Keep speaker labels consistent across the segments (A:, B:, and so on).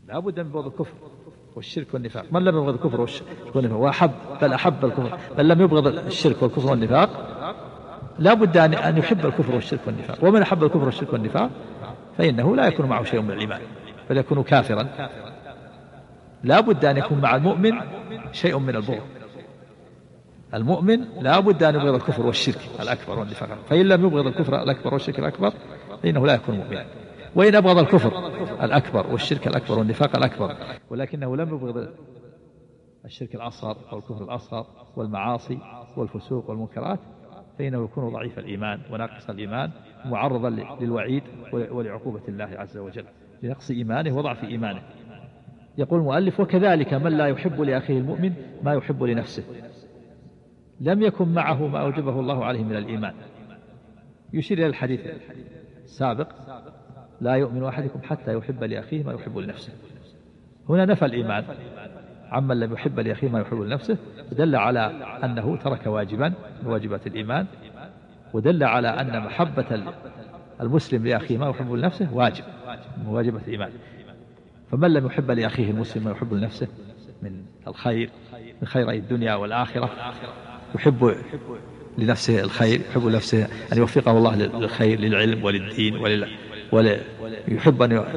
A: لا بد من بغض الكفر والشرك والنفاق. من لم يبغض الكفر والشرك والنفاق وأحب بل أحب الكفر، من لم يبغض الشرك والكفر والنفاق لا بد أن يحب الكفر والشرك والنفاق. ومن أحب الكفر والشرك والنفاق فإنه لا يكون معه شيء من الإيمان بل يكون كافرا. لا بد أن يكون مع المؤمن شيء من البغض. المؤمن لا بد أن يبغض الكفر والشرك الأكبر والنفاق، فإن لم يبغض الكفر الأكبر والشرك الأكبر فإنه لا يكون مؤمنا. وإن أبغض الكفر الأكبر والشرك الأكبر والنفاق الأكبر ولكنه لم يبغض الشرك الأصغر أو الكفر الأصغر والمعاصي والفسوق والمنكرات فإنه يكون ضعيف الإيمان وناقص الإيمان معرضا للوعيد ولعقوبة الله عز وجل لنقص إيمانه وضعف إيمانه. يقول المؤلف: وكذلك من لا يحب لأخيه المؤمن ما يحب لنفسه لم يكن معه ما أوجبه الله عليه من الإيمان. يشير إلى الحديث السابق: لا يؤمن أحدكم حتى يحب لأخيه ما يحب لنفسه. هنا نفى الإيمان عمن لم يحب لأخيه ما يحب لنفسه، ودل على أنه ترك واجبا من واجبات الإيمان، ودل على أن محبة المسلم لأخيه ما يحب لنفسه واجب من واجبات الإيمان. فمن لم يحب لأخيه المسلم ما يحب لنفسه من الخير من خيري الدنيا والآخرة، يحب لنفسه الخير، يحب لنفسه أن يوفقه الله للخير للعلم وللدين يحب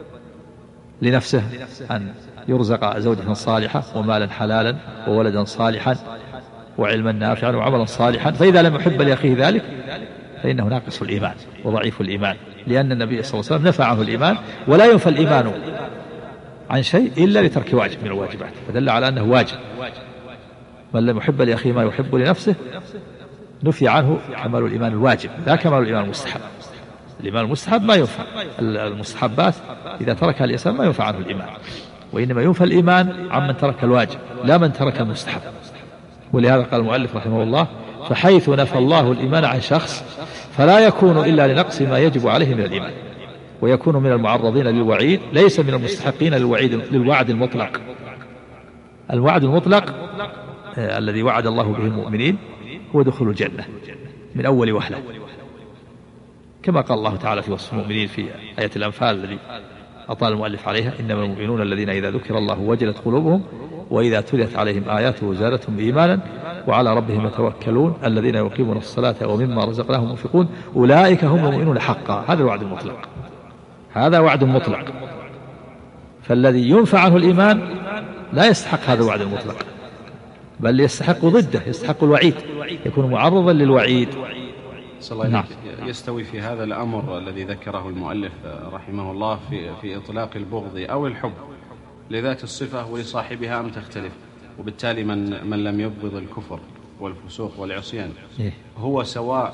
A: لنفسه أن يرزق زوجة صالحة ومالا حلالا وولدا صالحا وعلما نافعا وعملا صالحا. فإذا لم يحب لأخيه ذلك فإنه ناقص الإيمان وضعيف الإيمان، لأن النبي صلى الله عليه وسلم نفى عنه الإيمان، ولا ينفى الإيمان عن شيء إلا لترك واجب من الواجبات، فدل على أنه واجب. من لم يحب لأخيه ما يحب لنفسه نفي عنه كمال الإيمان الواجب لا كمال الإيمان المستحب. الإيمان المستحب ما ينفع، المستحبات إذا تركها الإنسان ما ينفع عنه الإيمان، وإنما ينفى الإيمان عمن ترك الواجب لا من ترك المستحب. ولهذا قال المؤلف رحمه الله: فحيث نفى الله الإيمان عن شخص فلا يكون إلا لنقص ما يجب عليه من الإيمان، ويكون من المعرضين للوعيد ليس من المستحقين للوعد المطلق. الوعد المطلق الذي وعد الله به المؤمنين هو دخول الجنة من أول وهلة، كما قال الله تعالى في وصف المؤمنين في آية الأنفال الذي أطال المؤلف عليها: إنما المؤمنون الذين إذا ذكر الله وجلت قلوبهم وإذا تليت عليهم آياته زادتهم إيمانا وعلى ربهم يتوكلون الذين يقيمون الصلاة ومما رزقناهم ينفقون أولئك هم المؤمنون حقا. هذا الوعد المطلق، هذا وعد مطلق. فالذي ينفع عنه الإيمان لا يستحق هذا الوعد المطلق، بل يستحق ضده، يستحق الوعيد، يكون معرضا للوعيد.
B: نعم. يستوي في هذا الأمر الذي ذكره المؤلف رحمه الله في إطلاق البغض أو الحب لذات الصفة ولصاحبها أم تختلف؟ وبالتالي من لم يبغض الكفر والفسوق والعصيان هو سواء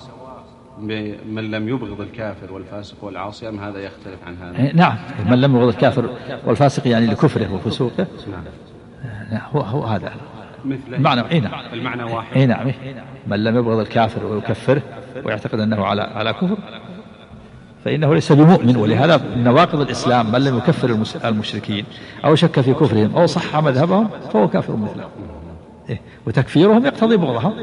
B: من لم يبغض الكافر والفاسق والعاصي أم هذا يختلف عن هذا؟
A: نعم، من لم يبغض الكافر والفاسق يعني لكفره وفسوقه. نعم. هو هذا المعنى. نعم.
B: المعنى واحد.
A: نعم. من لم يبغض الكافر ويكفره ويعتقد أنه على كفر فإنه ليس بمؤمن. ولهذا من نواقض الإسلام من لم يكفر المشركين أو شك في كفرهم أو صح مذهبهم فهو كافر مثلهم. وتكفيرهم يقتضي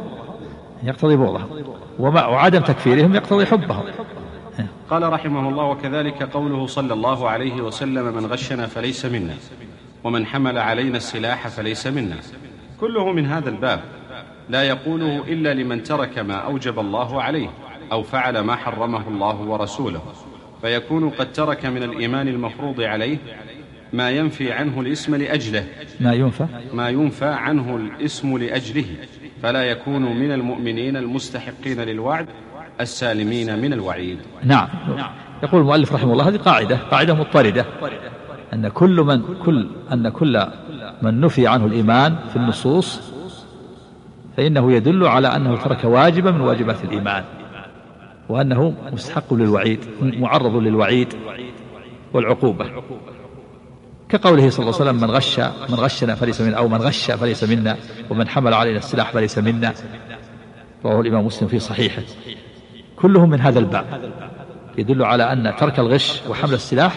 A: بغضهم، وعدم تكفيرهم يقتضي حبهم.
B: قال رحمه الله: وكذلك قوله صلى الله عليه وسلم: من غشنا فليس منا، ومن حمل علينا السلاح فليس منا. كله من هذا الباب، لا يقوله إلا لمن ترك ما أوجب الله عليه أو فعل ما حرمه الله ورسوله، فيكون قد ترك من الإيمان المفروض عليه ما ينفي عنه الاسم لأجله، ما ينفى عنه الاسم لأجله، فلا يكون من المؤمنين المستحقين للوعد السالمين من الوعيد.
A: نعم. يقول المؤلف رحمه الله: هذه قاعدة مضطردة، أن كل من نفي عنه الإيمان في النصوص فإنه يدل على أنه ترك واجبا من واجبات الإيمان، وأنه مستحق للوعيد، معرض للوعيد والعقوبة، كقوله صلى الله عليه وسلم: من غشنا فليس منا، أو من غش فليس منا، ومن حمل علينا السلاح فليس منا. رواه الإمام مسلم في صحيحه. كلهم من هذا الباب، يدل على أن ترك الغش وحمل السلاح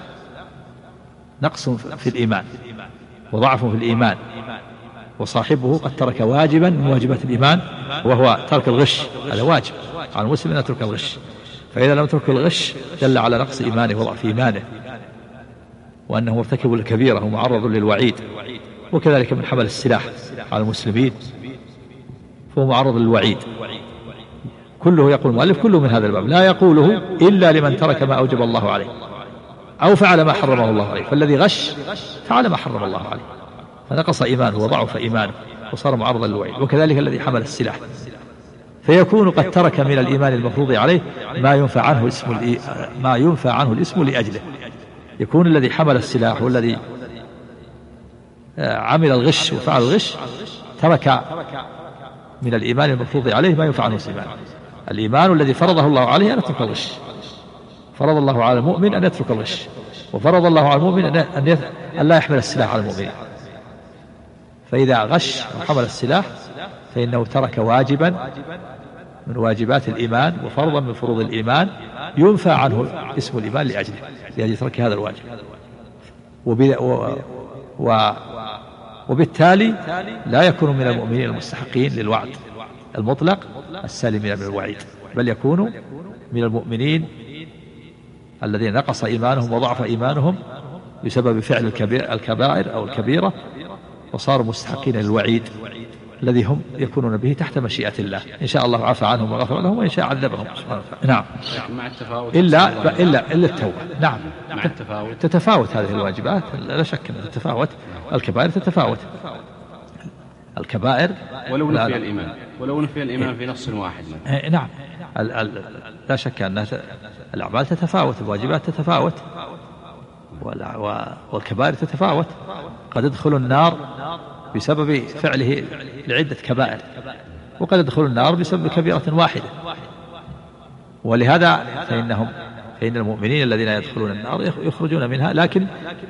A: نقص في الإيمان وضعف في الإيمان، وصاحبه قد ترك واجبا من واجبات الإيمان وهو ترك الغش. هذا واجب على المسلم أن يترك الغش، فإذا لم يترك الغش دل على نقص إيمانه وضعف إيمانه. وأنه مرتكب للكبيرة ومعرض للوعيد. وكذلك من حمل السلاح على المسلمين فهو معرض للوعيد. كله يقول المؤلف كله من هذا الباب، لا يقوله إلا لمن ترك ما أوجب الله عليه أو فعل ما حرمه الله عليه. فالذي غش فعل ما حرم الله عليه فنقص إيمانه وضعف إيمانه وصار معرضا للوعيد. وكذلك الذي حمل السلاح فيكون قد ترك من الإيمان المفروض عليه ما ينفع عنه الاسم لأجله. يكون الذي حمل السلاح والذي عمل الغش وفعل الغش ترك من الإيمان المفروض عليه ما ينفع عنه الإيمان. الإيمان الذي فرضه الله عليه أن يترك الغش، فرض الله على المؤمن أن يترك الغش، وفرض الله على المؤمن أن لا يحمل السلاح على المؤمن. فإذا غش وحمل السلاح فإنه ترك واجبا من واجبات الإيمان وفرضا من فروض الإيمان ينفع عنه اسم الإيمان لأجل ترك هذا الواجب. وبالتالي لا يكون من المؤمنين المستحقين للوعد المطلق السالمين من الوعيد، بل يكون من المؤمنين الذين نقص إيمانهم وضعف إيمانهم بسبب فعل الكبائر أو الكبيرة وصاروا مستحقين للوعيد الذي هم يكونون به تحت مشيئة الله. إن شاء الله عفى عنهم وغفر لهم وإن شاء عذبهم. نعم.
B: مع التفاوت
A: إلا التوبة. نعم.
B: مع التفاوت
A: تتفاوت هذه الواجبات لا شك أنها تتفاوت. الكبائر تتفاوت. الكبائر
B: ولو نفي الإيمان في نص واحد.
A: نعم. لا شك أن الأعمال تتفاوت، الواجبات تتفاوت، والكبائر تتفاوت. قد يدخل النار بسبب فعله لعدة كبائر، وقد يدخل النار بسبب كبيرة واحدة. ولهذا فإن المؤمنين الذين يدخلون النار يخرجون منها، لكن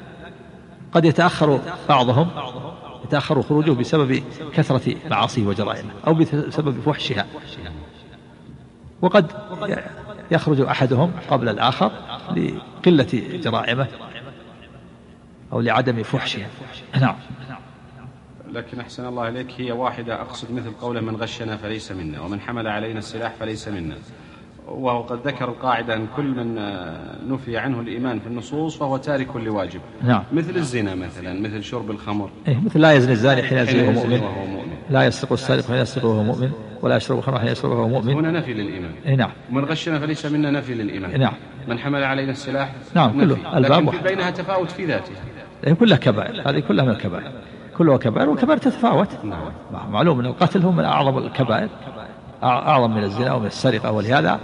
A: قد يتأخر بعضهم خروجه بسبب كثرة معاصيه وجرائمه أو بسبب فحشها، وقد يخرج أحدهم قبل الآخر لقلة جرائمه أو لعدم فحشها. نعم.
B: لكن أحسن الله إليك هي واحدة أقصد مثل قوله من غشنا فليس منا ومن حمل علينا السلاح فليس منا، وهو قد ذكر القاعدة أن كل من نفي عنه الإيمان في النصوص فهو تارك لواجب.
A: نعم.
B: مثل الزنا مثلا، مثل شرب الخمر،
A: مثل لا يزني الزاني حين يزني وهو مؤمن، لا يسرق السارق حين يسرق وهو مؤمن، ولا يشرب الخمر حين يشرب وهو مؤمن.
B: هنا نفي للإيمان.
A: نعم.
B: ومن غشنا فليس منا نفي للإيمان.
A: نعم.
B: من حمل علينا السلاح
A: نعم كله
B: الباب لكن بينها تفاوت في ذاتها.
A: كلها كبائر، هذه كلها من الكبائر، كلها كبائر، والكبائر تتفاوت.
B: نعم.
A: معلوم أن القتل هو من أعظم الكبائر، أعظم من الزنا ومن السرقة. ولهذا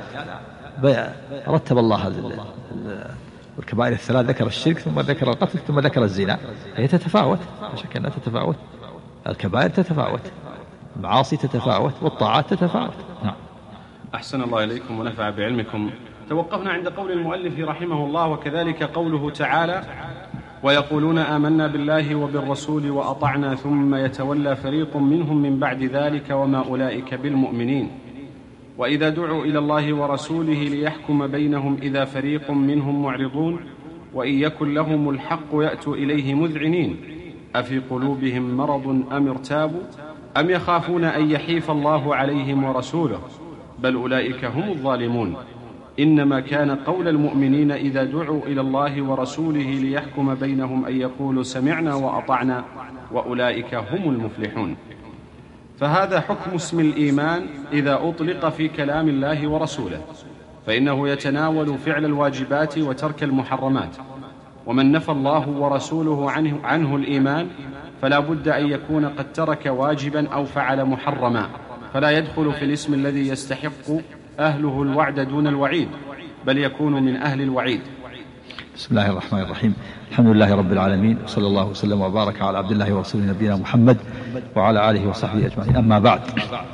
A: رتب الله الكبائر الثلاث، ذكر الشرك ثم ذكر القتل ثم ذكر الزنا. هي تتفاوت، لا شك أنها تتفاوت. الكبائر تتفاوت، المعاصي تتفاوت، والطاعات تتفاوت. نعم.
B: أحسن الله إليكم ونفع بعلمكم. توقفنا عند قول المؤلف رحمه الله وكذلك قوله تعالى ويقولون آمنا بالله وبالرسول وأطعنا ثم يتولى فريق منهم من بعد ذلك وما أولئك بالمؤمنين وإذا دعوا إلى الله ورسوله ليحكم بينهم إذا فريق منهم معرضون وإن يكن لهم الحق يأتوا إليه مذعنين أفي قلوبهم مرض أم ارتابوا أم يخافون أن يحيف الله عليهم ورسوله بل أولئك هم الظالمون إنما كان قول المؤمنين إذا دعوا إلى الله ورسوله ليحكم بينهم أن يقولوا سمعنا وأطعنا وأولئك هم المفلحون. فهذا حكم اسم الإيمان إذا أطلق في كلام الله ورسوله، فإنه يتناول فعل الواجبات وترك المحرمات. ومن نفى الله ورسوله عنه الإيمان فلا بد أن يكون قد ترك واجبا أو فعل محرما، فلا يدخل في الاسم الذي يستحق أهله الوعد دون الوعيد، بل يكون من أهل الوعيد.
A: بسم الله الرحمن الرحيم. الحمد لله رب العالمين، وصلى الله وسلم وبارك على عبد الله ورسوله نبينا محمد وعلى آله وصحبه أجمعين. أما بعد،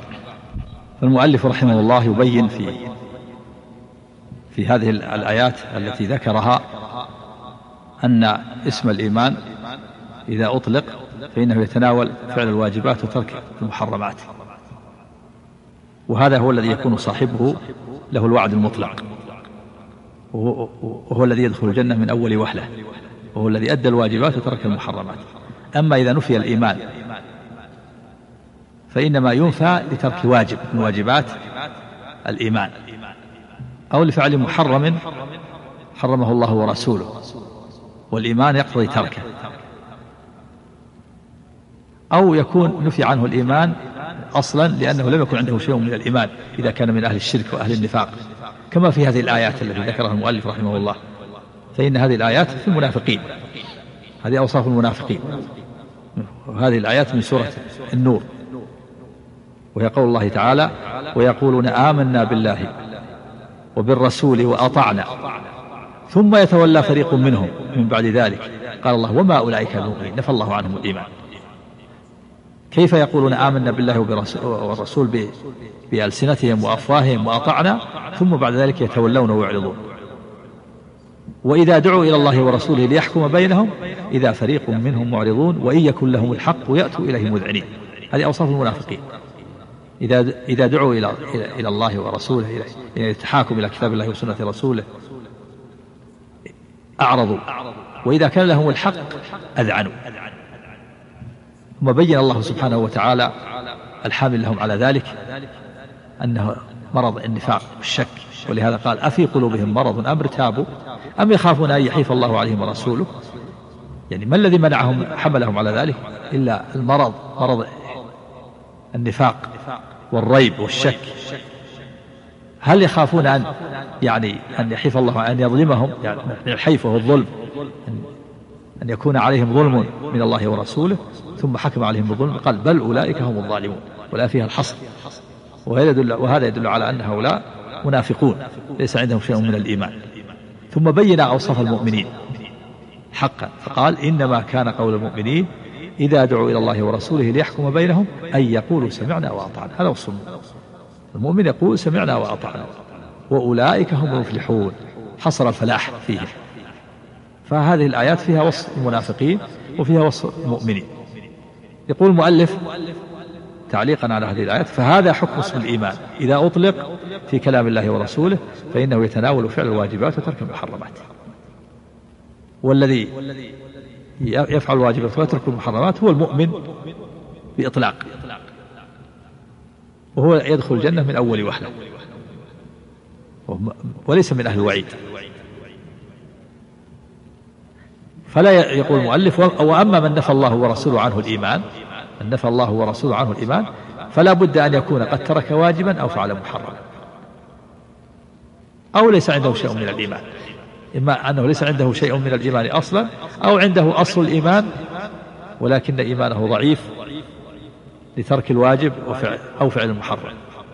A: المؤلف رحمه الله يبين في هذه الآيات التي ذكرها أن اسم الإيمان إذا أطلق فإنه يتناول فعل الواجبات وترك المحرمات، وهذا هو الذي يكون صاحبه له الوعد المطلق، وهو الذي يدخل الجنة من أول وهلة، وهو الذي أدى الواجبات وترك المحرمات. أما إذا نفي الإيمان فإنما ينفى لترك واجب من واجبات الإيمان أو لفعل محرم حرمه الله ورسوله والإيمان يقتضي تركه، أو يكون نفي عنه الإيمان أصلا لأنه لم يكن عنده شيء من الإيمان إذا كان من أهل الشرك وأهل النفاق، كما في هذه الآيات التي ذكرها المؤلف رحمه الله. فإن هذه الآيات في المنافقين، هذه أوصاف المنافقين، وهذه الآيات من سورة النور، وهي قول الله تعالى: ويقولون آمنا بالله وبالرسول وأطعنا ثم يتولى فريق منهم من بعد ذلك قال الله وما أولئك المؤمنين، نفى الله عنهم الإيمان. كيف يقولون آمنا بالله والرسول بألسنتهم وأفواههم وأطعنا ثم بعد ذلك يتولون ويعرضون؟ وإذا دعوا إلى الله ورسوله ليحكم بينهم إذا فريق منهم معرضون وإن يكن لهم الحق يأتوا إليه مذعنين. هذه أوصاف المنافقين، إذا دعوا إلى الله ورسوله إلى التحاكم إلى كتاب الله وسنة رسوله أعرضوا، وإذا كان لهم الحق أذعنوا. ثم بين الله سبحانه وتعالى الحامل لهم على ذلك أنه مرض النفاق والشك، ولهذا قال: أفي قلوبهم مرض أم ارتابوا أم يخافون أن يحيف الله عليهم ورسوله. يعني ما الذي منعهم حملهم على ذلك إلا المرض، مرض النفاق والريب والشك. هل يخافون أن يحيف الله، أن يظلمهم، يعني الحيف وهو الظلم، أن يكون عليهم ظلم من الله ورسوله ثم حكم عليهم بالظلم؟ قال: بل أولئك هم الظالمون، ولا فيها الحصر. وهذا يدل على أن هؤلاء منافقون ليس عندهم شيء من الإيمان. ثم بين أوصاف المؤمنين حقا فقال: إنما كان قول المؤمنين إذا دعوا إلى الله ورسوله ليحكم بينهم أن يقولوا سمعنا وأطعنا. هذا وصف المؤمن، يقول سمعنا وأطعنا، وأولئك هم المفلحون، حصل الفلاح فيهم. فهذه الآيات فيها وصف المنافقين وفيها وصف المؤمنين. يقول المؤلف تعليقا على هذه الآيات: فهذا حكم اسم الإيمان إذا أطلق في كلام الله ورسوله فإنه يتناول فعل الواجبات وترك المحرمات. والذي يفعل الواجبات ويترك المحرمات هو المؤمن بإطلاق، وهو يدخل الجنة من أول وهلة، وليس من أهل الوعيد. فلا يقول المؤلف: وأما من نفى الله ورسوله عنه الإيمان، من نفى الله ورسوله عنه الإيمان فلا بد أن يكون قد ترك واجبا أو فعل محرما أو ليس عنده شيء من الإيمان، إما أنه ليس عنده شيء من الإيمان أصلا أو عنده أصل الإيمان ولكن إيمانه ضعيف لترك الواجب أو فعل المحرم.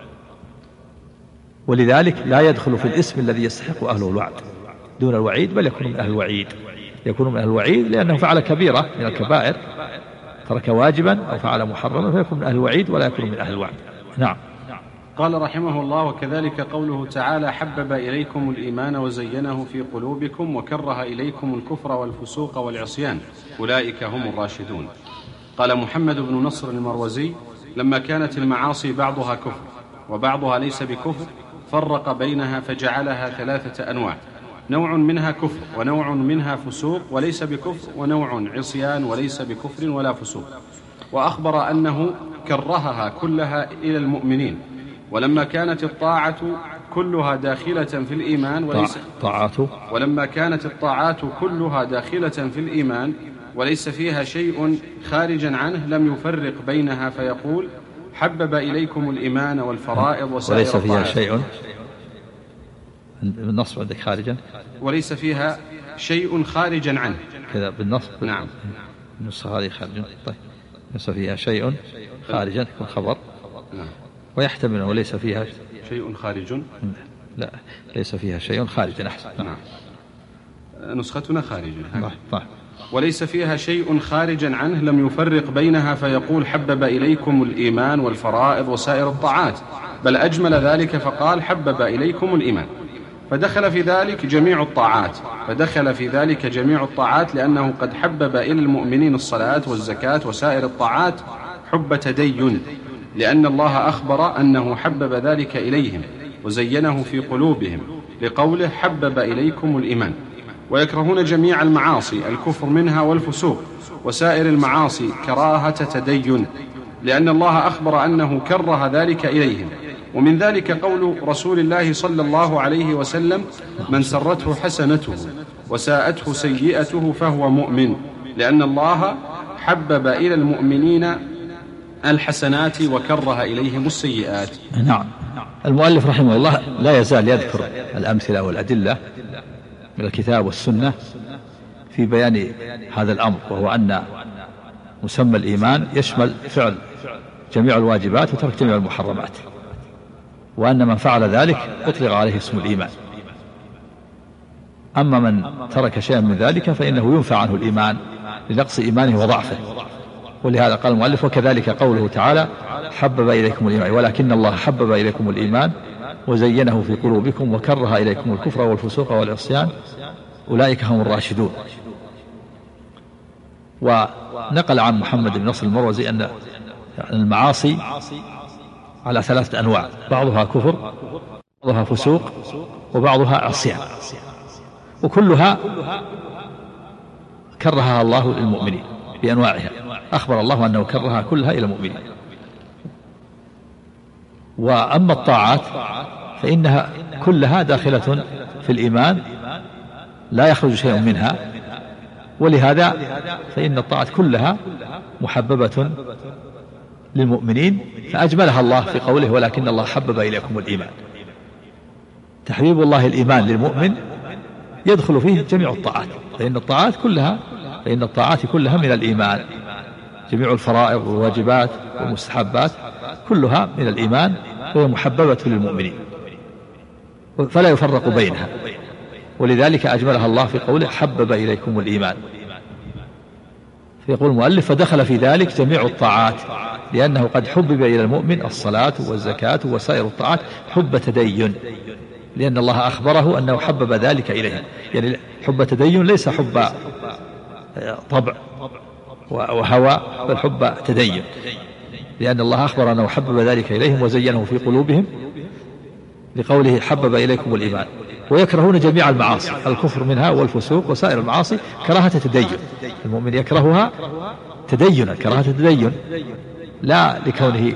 A: ولذلك لا يدخل في الاسم الذي يستحق أهله الوعد دون الوعيد، بل يكون من أهل الوعيد، يكون من أهل الوعيد لأنه فعل كبيرة من الكبائر، ترك واجبا أو فعل محرما، فيكون من أهل الوعيد ولا يكون من أهل الوعد. نعم.
B: قال رحمه الله: وكذلك قوله تعالى: حبب إليكم الإيمان وزينه في قلوبكم وكره إليكم الكفر والفسوق والعصيان أولئك هم الراشدون. قال محمد بن نصر المروزي: لما كانت المعاصي بعضها كفر وبعضها ليس بكفر فرق بينها فجعلها 3 أنواع: نوع منها كفر ونوع منها فسوق وليس بكفر، ونوع عصيان وليس بكفر ولا فسوق. وأخبر أنه كرهها كلها إلى المؤمنين. ولما كانت الطاعة كلها داخلة في الإيمان ولما كانت الطاعات كلها داخلة في الإيمان وليس فيها شيء خارجا عنه لم يفرق بينها فيقول: حبب إليكم الإيمان والفرائض وسائر
A: وليس فيها شيء، بالنصب عندك خارجا،
B: وليس فيها شيء خارجا عنه
A: كذا بالنصب.
B: نعم،
A: النسخة هذه خارجا. طيب، ليس فيها شيء خارجا يكون خبر.
B: نعم.
A: ويحتمل أنه ليس فيها
B: شيء خارج،
A: لا ليس فيها شيء خارجا أحسن.
B: نعم. نسختنا خارجا.
A: طيب.
B: وليس فيها شيء خارجا عنه لم يفرق بينها فيقول: حبب إليكم الإيمان والفرائض وسائر الطاعات، بل أجمل ذلك فقال: حبب إليكم الإيمان، فدخل في ذلك جميع الطاعات لأنه قد حبب إلى المؤمنين الصلاة والزكاة وسائر الطاعات حب تدين، لأن الله أخبر أنه حبب ذلك إليهم وزينه في قلوبهم لقوله: حبب إليكم الإيمان. ويكرهون جميع المعاصي الكفر منها والفسوق وسائر المعاصي كراهة تدين، لأن الله أخبر أنه كره ذلك إليهم. ومن ذلك قول رسول الله صلى الله عليه وسلم: من سرته حسنته وساءته سيئته فهو مؤمن، لأن الله حبب إلى المؤمنين الحسنات وكره إليهم السيئات.
A: نعم. المؤلف رحمه الله لا يزال يذكر الأمثلة والأدلة من الكتاب والسنة في بيان هذا الأمر، وهو أن مسمى الإيمان يشمل فعل جميع الواجبات وترك جميع المحرمات، وأن من فعل ذلك أطلق عليه اسم الإيمان. أما من ترك شيئا من ذلك فإنه ينفع عنه الإيمان لنقص إيمانه وضعفه. ولهذا قال المؤلف: وكذلك قوله تعالى: حبب إليكم الإيمان، ولكن الله حبب إليكم الإيمان وزينه في قلوبكم وكره إليكم الكفر والفسوق والعصيان أولئك هم الراشدون. ونقل عن محمد بن نصر المروزي أن المعاصي على 3 أنواع: بعضها كفر، بعضها فسوق، وبعضها عصيان، وكلها كرهها الله للمؤمنين بأنواعها. أخبر الله أنه كرهها كلها إلى المؤمنين. وأما الطاعات فإنها كلها داخلة في الإيمان لا يخرج شيء منها، ولهذا فإن الطاعات كلها محببة للمؤمنين، فأجملها الله في قوله: ولكن الله حبب إليكم الإيمان. تحبيب الله الإيمان للمؤمن يدخل فيه جميع الطاعات، فإن الطاعات كلها من الإيمان، جميع الفرائض والواجبات والمستحبات كلها من الإيمان، وهي محببة للمؤمنين فلا يفرق بينها، ولذلك أجملها الله في قوله: حبب إليكم الإيمان. فيقول المؤلف: فدخل في ذلك جميع الطاعات، لأنه قد حبب إلى المؤمن الصلاة والزكاة وسائر الطاعات حب تدين، لأن الله أخبره أنه حبب ذلك إليهم. يعني حب تدين ليس حب طبع وهوى، بل حب تدين، لأن الله أخبر أنه حبب ذلك إليهم وزينه في قلوبهم، لقوله: حبب إليكم الإيمان. ويكرهون جميع المعاصي، الكفر منها والفسوق وسائر المعاصي كراهة تدين. المؤمن يكرهها تدينا، كراهة تدين، لا لكونه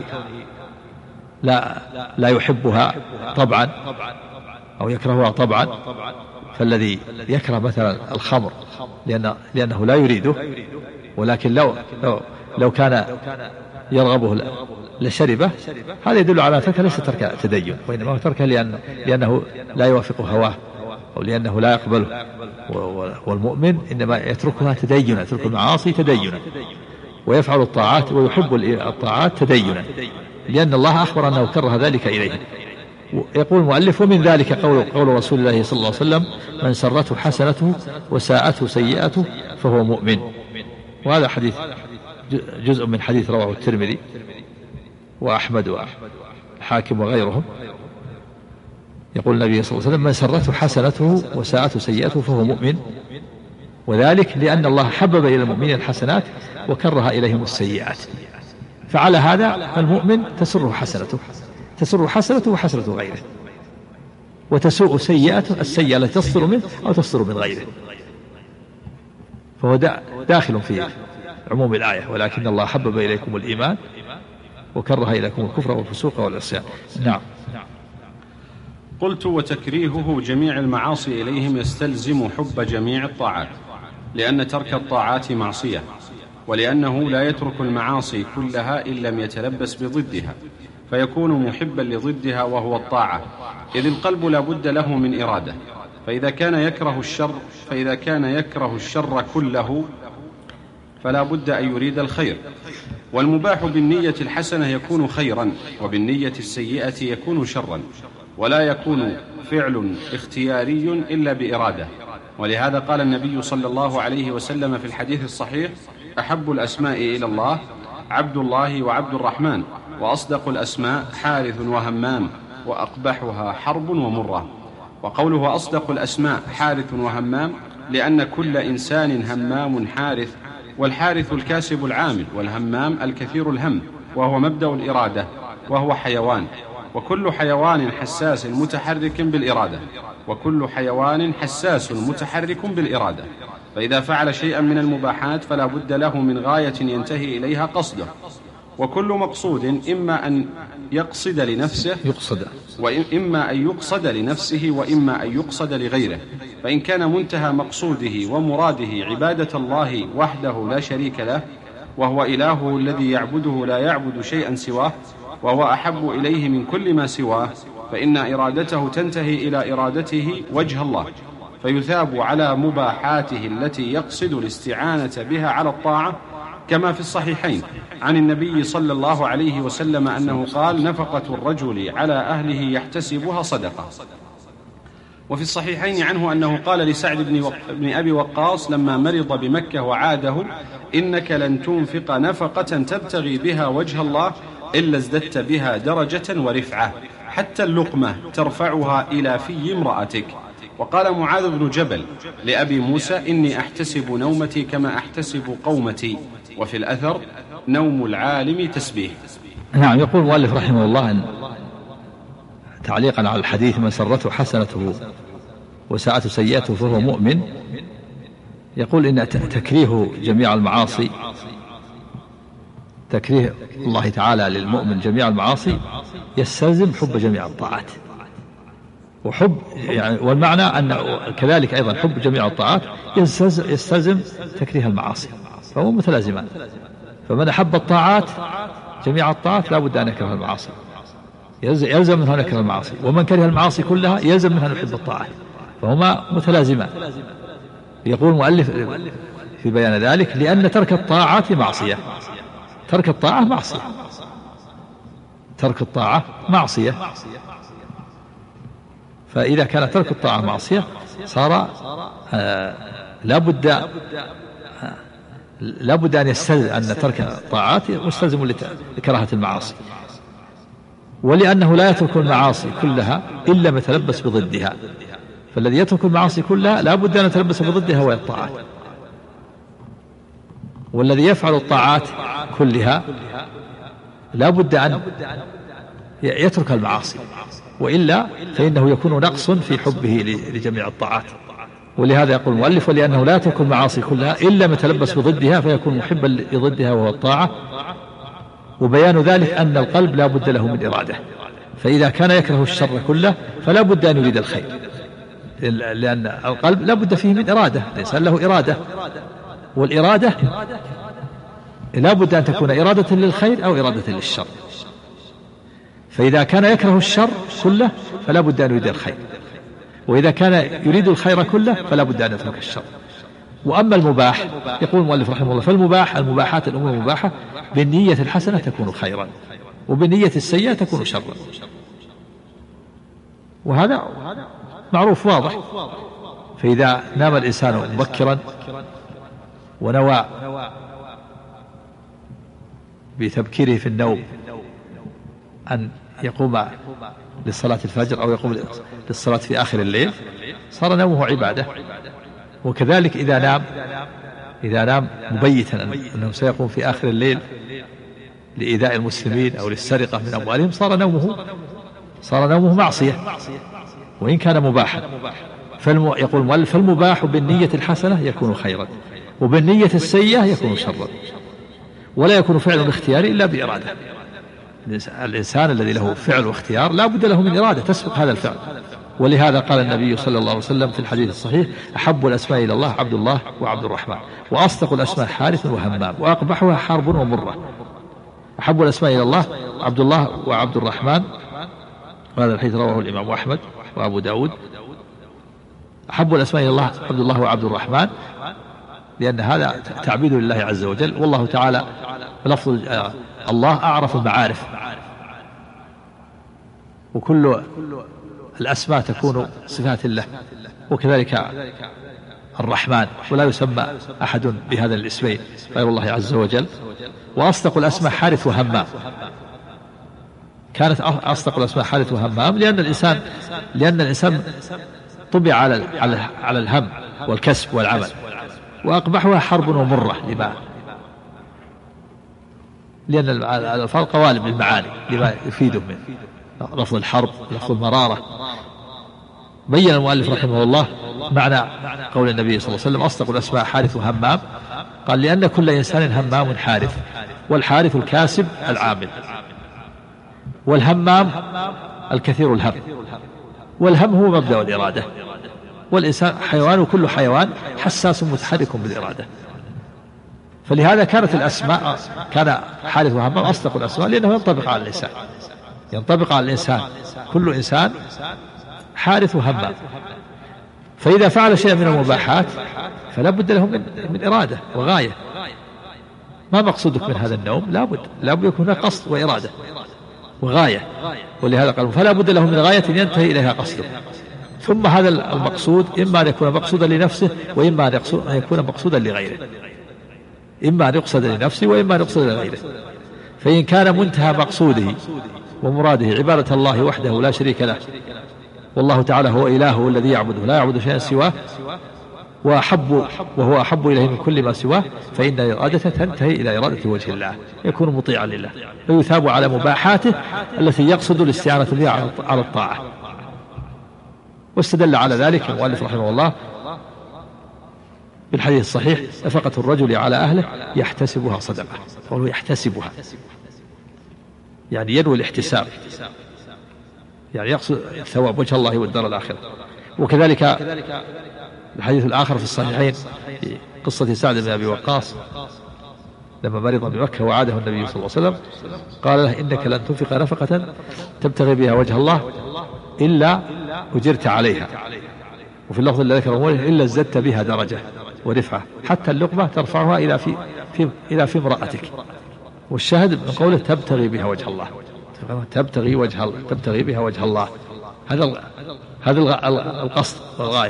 A: لا يحبها طبعا أو يكرهها طبعا. فالذي يكره مثلا الخمر لأنه لا يريده، ولكن لو كان يرغبه لشربه، هذا يدل على تركه ليس ترك تدين، وإنما تركه لأنه لا يوافق هواه أو لأنه لا يقبله. والمؤمن إنما يتركها تدينا، يترك المعاصي تدينا، ويفعل الطاعات ويحب الطاعات تدينا، لأن الله أخبر أنه كره ذلك إليه. يقول المؤلف: ومن ذلك قول رسول الله صلى الله عليه وسلم: من سرته حسنته وساءته سيئته فهو مؤمن. وهذا حديث جزء من حديث رواه الترمذي وأحمد والحاكم وغيرهم. يقول النبي صلى الله عليه وسلم: من سرته حسنته وساءته سيئته فهو مؤمن، وذلك لأن الله حبب إلى المؤمنين الحسنات وكره إليهم السيئات. فعلى هذا المؤمن تسره حسنته وحسنة غيره، وتسوء سيئته السيئة التي تصدر منه أو تصدر من غيره. فهو داخل في عموم الآية: ولكن الله حبب إليكم الإيمان وكره إليكم الكفر والفسوق والعصيان. نعم.
B: قلت: وتكريهه جميع المعاصي إليهم يستلزم حب جميع الطاعات، لأن ترك الطاعات معصية، ولأنه لا يترك المعاصي كلها إن لم يتلبس بضدها، فيكون محبا لضدها وهو الطاعة، إذ القلب لا بد له من إرادة. فإذا كان يكره الشر كله فلا بد أن يريد الخير. والمباح بالنية الحسنة يكون خيرا، وبالنية السيئة يكون شرا، ولا يكون فعل اختياري إلا بإرادة. ولهذا قال النبي صلى الله عليه وسلم في الحديث الصحيح: أحب الأسماء إلى الله عبد الله وعبد الرحمن، وأصدق الأسماء حارث وهمام، وأقبحها حرب ومرة. وقوله أصدق الأسماء حارث وهمام لأن كل إنسان همام حارث، والحارث الكاسب العامل، والهمام الكثير الهم، وهو مبدأ الإرادة، وهو حيوان، وكل حيوان حساس متحرك بالإرادة. فإذا فعل شيئا من المباحات فلا بد له من غاية ينتهي إليها قصده، وكل مقصود إما أن يقصد لنفسه وإما أن يقصد لنفسه وإما أن يقصد لغيره. فإن كان منتهى مقصوده ومراده عبادة الله وحده لا شريك له، وهو إلهه الذي يعبده لا يعبد شيئا سواه، وهو أحب إليه من كل ما سواه، فإن إرادته تنتهي إلى إرادته وجه الله، فيثاب على مباحاته التي يقصد الاستعانة بها على الطاعة، كما في الصحيحين عن النبي صلى الله عليه وسلم أنه قال: نفقة الرجل على أهله يحتسبها صدقة. وفي الصحيحين عنه أنه قال لسعد بن أبي وقاص لما مرض بمكة وعاده: إنك لن تنفق نفقة تبتغي بها وجه الله إلا ازددت بها درجة ورفعة، حتى اللقمة ترفعها إلى في امرأتك. وقال معاذ بن جبل لأبي موسى: إني أحتسب نومتي كما أحتسب قومتي. وفي الأثر: نوم العالم تسبيح.
A: نعم. يقول المؤلف رحمه الله أن تعليقا على الحديث: من سرته حسنته وساءته سيئته فهو مؤمن. يقول إن تكريه جميع المعاصي، تكريه الله تعالى للمؤمن جميع المعاصي يستلزم حب جميع الطاعات، وحب يعني والمعنى أن كذلك أيضا حب جميع الطاعات يستلزم تكريه المعاصي، فهو متلازمان. فمن أحب الطاعات جميع الطاعات لا بد أن يكره المعاصي، يلزم منها نكره المعاصي، ومن كره المعاصي كلها يلزم منها نحب الطاعات، فهما متلازمان. يقول المؤلف في بيان ذلك: لأن ترك الطاعات معصية. ترك الطاعة معصية، ترك الطاعة معصية. فإذا كان ترك الطاعة معصية صار لا بد أن يستلزم أن ترك الطاعات مستلزم لكراهة المعاصي، ولأنه لا يترك المعاصي كلها إلا متلبس بضدها، فالذي يترك المعاصي كلها لا بد أن يتلبس بضدها وهي الطاعات، والذي يفعل الطاعات كلها لا بد أن يترك المعاصي، وإلا فإنه يكون نقص في حبه لجميع الطاعات. ولهذا يقول المؤلف: ولأنه لا يترك المعاصي كلها إلا متلبس بضدها فيكون محبا لضدها وهو الطاعة. وبيان ذلك أن القلب لا بد له من إرادة، فإذا كان يكره الشر كله فلا بد أن يريد الخير، لأن القلب لا بد فيه من إرادة، الإنسان له إرادة، والإرادة لا بد أن تكون إرادة للخير أو إرادة للشر. فإذا كان يكره الشر كله فلا بد أن يريد الخير، وإذا كان يريد الخير كله فلا بد أن يترك الشر. وأما المباح، يقول المؤلف رحمه الله: المباحات الأمور المباحة بالنية الحسنة تكون خيرا، وبالنية السيئة تكون شرا، وهذا معروف واضح. فإذا نام الإنسان مبكرا ونوى بتبكيره في النوم أن يقوم لصلاة الفجر أو يقوم للصلاة في آخر الليل صار نومه عبادة. وكذلك إذا نام مبيتا أنه سيقوم في آخر الليل لإيذاء المسلمين أو للسرقة من أموالهم صار نومه معصية وإن كان مباحا. يقول المؤلف: فالمباح بالنية الحسنة يكون خيرا، وبالنية السيئة يكون شرا، ولا يكون فعل الاختيار إلا بإرادة. الإنسان الذي له فعل واختيار لا بد له من إرادة تسبق هذا الفعل. ولهذا قال النبي صلى الله عليه وسلم في الحديث الصحيح: أحب الأسماء إلى الله عبد الله وعبد الرحمن، وأصدق الأسماء حارث وهمام، وأقبحها حرب ومرة. أحب الأسماء إلى الله عبد الله وعبد الرحمن، وهذا الحديث رواه الإمام أحمد وأبو داود. أحب الأسماء إلى الله عبد الله وعبد الرحمن، لأن هذا تعبيد لله عز وجل، والله تعالى لفظ الله أعرف المعارف، وكل الأسماء تكون صفات الله، وكذلك الرحمن، ولا يسمى أحد بهذا الاسمين غير الله عز وجل. وأصدق الأسماء حارث وهمام، كانت أصدق الأسماء حارث وهمام لأن الإنسان طبع على الهم والكسب والعمل. وأقبحها حرب ومرة، لأن الألفاظ قوالب للمعاني لما يفيده من لفظ الحرب لفظ المرارة. بين المؤلف رحمه الله معنى قول النبي صلى الله عليه وسلم: أصدق الأسماء حارث وهمام، قال لأن كل إنسان همام حارث، والحارث الكاسب العامل، والهمام الكثير الهم، والهم هو مبدأ الإرادة، والإنسان حيوان، وكل حيوان حساس متحرك بالإرادة. فلهذا كانت الأسماء، كان حارث وهمام أصدق الأسماء، لأنه ينطبق على الإنسان، ينطبق على الإنسان، كل إنسان حارث وهمام. فإذا فعل شيئا من المباحات فلا بد له من إرادة وغاية. ما مقصودك من هذا النوم؟ لا بد يكون هناك قصد وإرادة وغاية، ولهذا قال فلا بد له من غاية ينتهي إليها قصده. ثم هذا المقصود إما أن يكون مقصودا لنفسه، وإما أن يكون مقصودا لغيره، إما أن يقصد لنفسه وإما أن يقصد لغيره. فإن كان منتهى مقصوده ومراده عبادة الله وحده لا شريك له، والله تعالى هو إله الذي يعبده لا يعبد شيئا سواه، وهو أحب إليه من كل ما سواه، فإن الإرادة تنتهي إلى إرادة وجه الله، يكون مطيعا لله، ويثاب على مباحاته التي يقصد الاستعانة بها على الطاعة. واستدل على ذلك المؤلف رحمه الله بالحديث الصحيح: نفقة الرجل على أهله يحتسبها صدقة. قوله يحتسبها يعني ينوي الاحتساب، يعني يقصد ثواب وجه الله والدار الآخرة. وكذلك الحديث الآخر في الصحيحين في قصة سعد بن أبي وقاص لما مرض بمكة وعاده النبي صلى الله عليه وسلم، قال له: إنك لن تنفق نفقة تبتغي بها وجه الله إلا أجرت عليها. وفي اللفظ الذي ذكره إلا ازددت بها درجة ورفعة، حتى اللقمة ترفعها إلى في امرأتك. والشاهد من قوله تبتغي بها وجه الله، تبتغي بها وجه الله، هذا القصد والغاية.